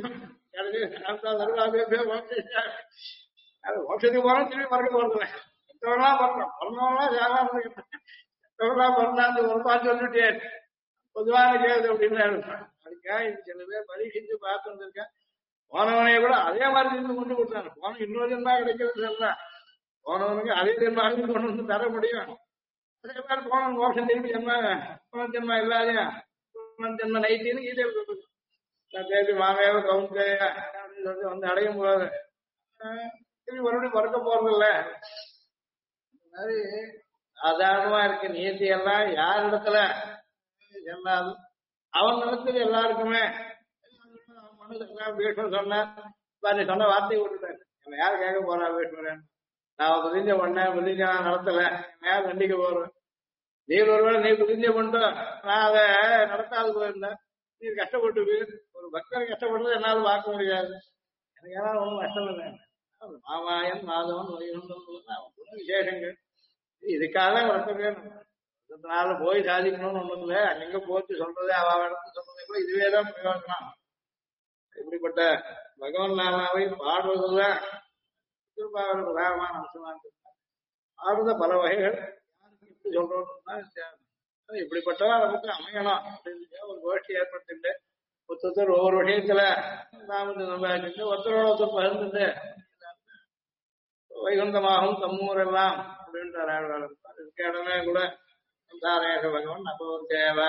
அது மோட்சத்துக்கு போனா திரும்பி மறக்க போறது செத்தவனா பிறந்தோம் பொண்ணவனா சாதாரண செத்தவனா பிறந்தாந்து ஒரு பாட்டு சொல்லிட்டே பொதுவான கேது அப்படின்னு அதுக்காக இது சில பேர் பரீட்சித்து பார்த்து வந்திருக்கேன். போனவனையே கூட அதே மாதிரி இருந்து கொண்டு கொடுத்தாங்க. போன இன்னொரு ஜென்மா கிடைக்கிறது இல்லை. போனவனுக்கு அதே ஜென்மாவுக்கு கொண்டு வந்து தர முடியும். அதே மாதிரி போனவன் மோட்சம் திரும்பி ஜென்மா புனர்ஜென்மா இல்லாதையா புனர்ஜென்ம நைட்டின்னு கீழே தேவி மாமையாவ கவுந்தையா அப்படின்னு சொல்லி வந்து அடையும் போது திரும்பி மறுபடியும் மறக்க போறது இல்லை. இந்த மாதிரி சாதாரணமா இருக்கு நியத்தி எல்லாம் யார் இடத்துல எல்லாரும் அவன் நினைச்சது எல்லாருக்குமே பீஷ்மர் சொன்னார். நீ சொன்ன வார்த்தையை விட்டுட்டேன். என்ன யார் கேட்க போறா பீஷ்மரன்? நான் புதிஞ்ச பண்ணேன் புதிஞ்ச நான் நடத்தல யார் கண்டிக்க போறேன்? நீ ஒருவேளை நீ புதிஞ்ச பண்ணிட்டோம் நான் அதை நடத்தாது போயிருந்தேன். நீ கஷ்டப்பட்டு ஒரு பக்தர் கஷ்டப்படுறது என்னால பார்க்க முடியாது. எனக்கு ஏதாவது ஒன்றும் கஷ்டம் இல்லை. மாமாயன் மாதவன் ஒன்றும் விசேஷங்கள் இதுக்காக வளர்த்துறேன். நாள் போய் சாதிக்கணும்னு ஒண்ணும் இல்லை. அங்கங்க போச்சு சொல்றது அவ இடத்துல சொல்றதை கூட இதுவேதான் பிரயோஜனம். இப்படிப்பட்ட பகவன் நாமாவை பாடுவதுதான் திருப்பாவல பிரதானமான அம்சமா இருக்கு. பாடுறத பல வகைகள் யாருக்கு எப்படி சொல்றோம்னா இப்படிப்பட்டவா நமக்கு அமையணும் அப்படின்னு ஒரு கோஷ்டி ஏற்படுத்திட்டு ஒருத்தர் ஒவ்வொரு விஷயத்துல நாம நம்பாக்கிட்டு ஒருத்தரோட ஒருத்தர் பகிர்ந்துட்டு வைகுந்தமாகவும் தம்மூர் எல்லாம் அப்படின்ட்டு இதுக்கு இடமே கூட சந்தாரேஷ பகவன் அப்போ ஒரு தேவை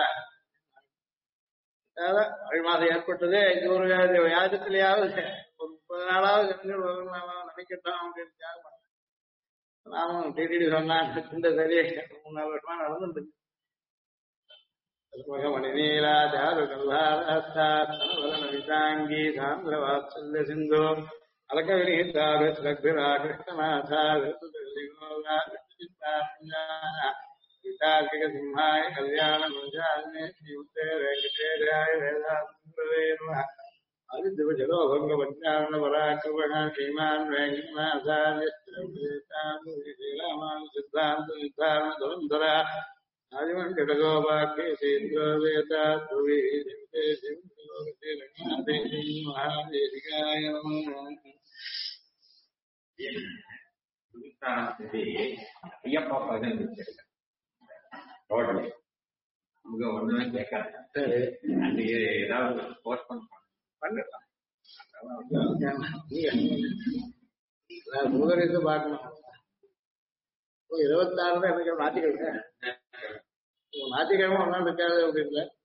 மாதம் ஏற்பட்டது. இது ஒரு யாதத்திலேயாவது ஒரு 30 நாளாவது நினைக்கட்டும் அப்படின்னு நானும் டிடி சொன்னாங்க. இந்த சரி 3-4 வருஷமா நடந்துட்டு மணிநீலாச்சாரு கல்லாதாங்கி சாந்திர வாத்சல்ய சிந்தோ அலக்க வினிதாரு ஸ்ரக்பிரா கிருஷ்ணநாதாரு சிம்ஹாய கல்யாண மஞ்சாலினே ஸ்ரீமுத்தே வெங்கடேஷாய வேதாந்தே நமः. ஆதித்யவஜலோ பங்க பஞ்சாரண பராக்கிரமண ஸ்ரீமான் வெங்கடநாதாரிய ஸ்ரீராமான் சித்தாந்த நித்தாரண துரந்தரா ஆதிமன் கடகோபாக்கிய சீத்ரோ வேதா துவி மகாதேசிகாய நமः. ஐயப்பா பதவி ரோட்ல நமக்கு ஒண்ணுமே கேட்காது. அன்னைக்கு ஏதாவது போஸ்ட் பண்ணலாம் முதலிருந்து பார்க்கணும். 26 தான் எனக்கு ஞாயிற்றுக்கிழமை ஞாயிற்றுக்கிழமை ஒரு நாள் இருக்காது அப்படின்னு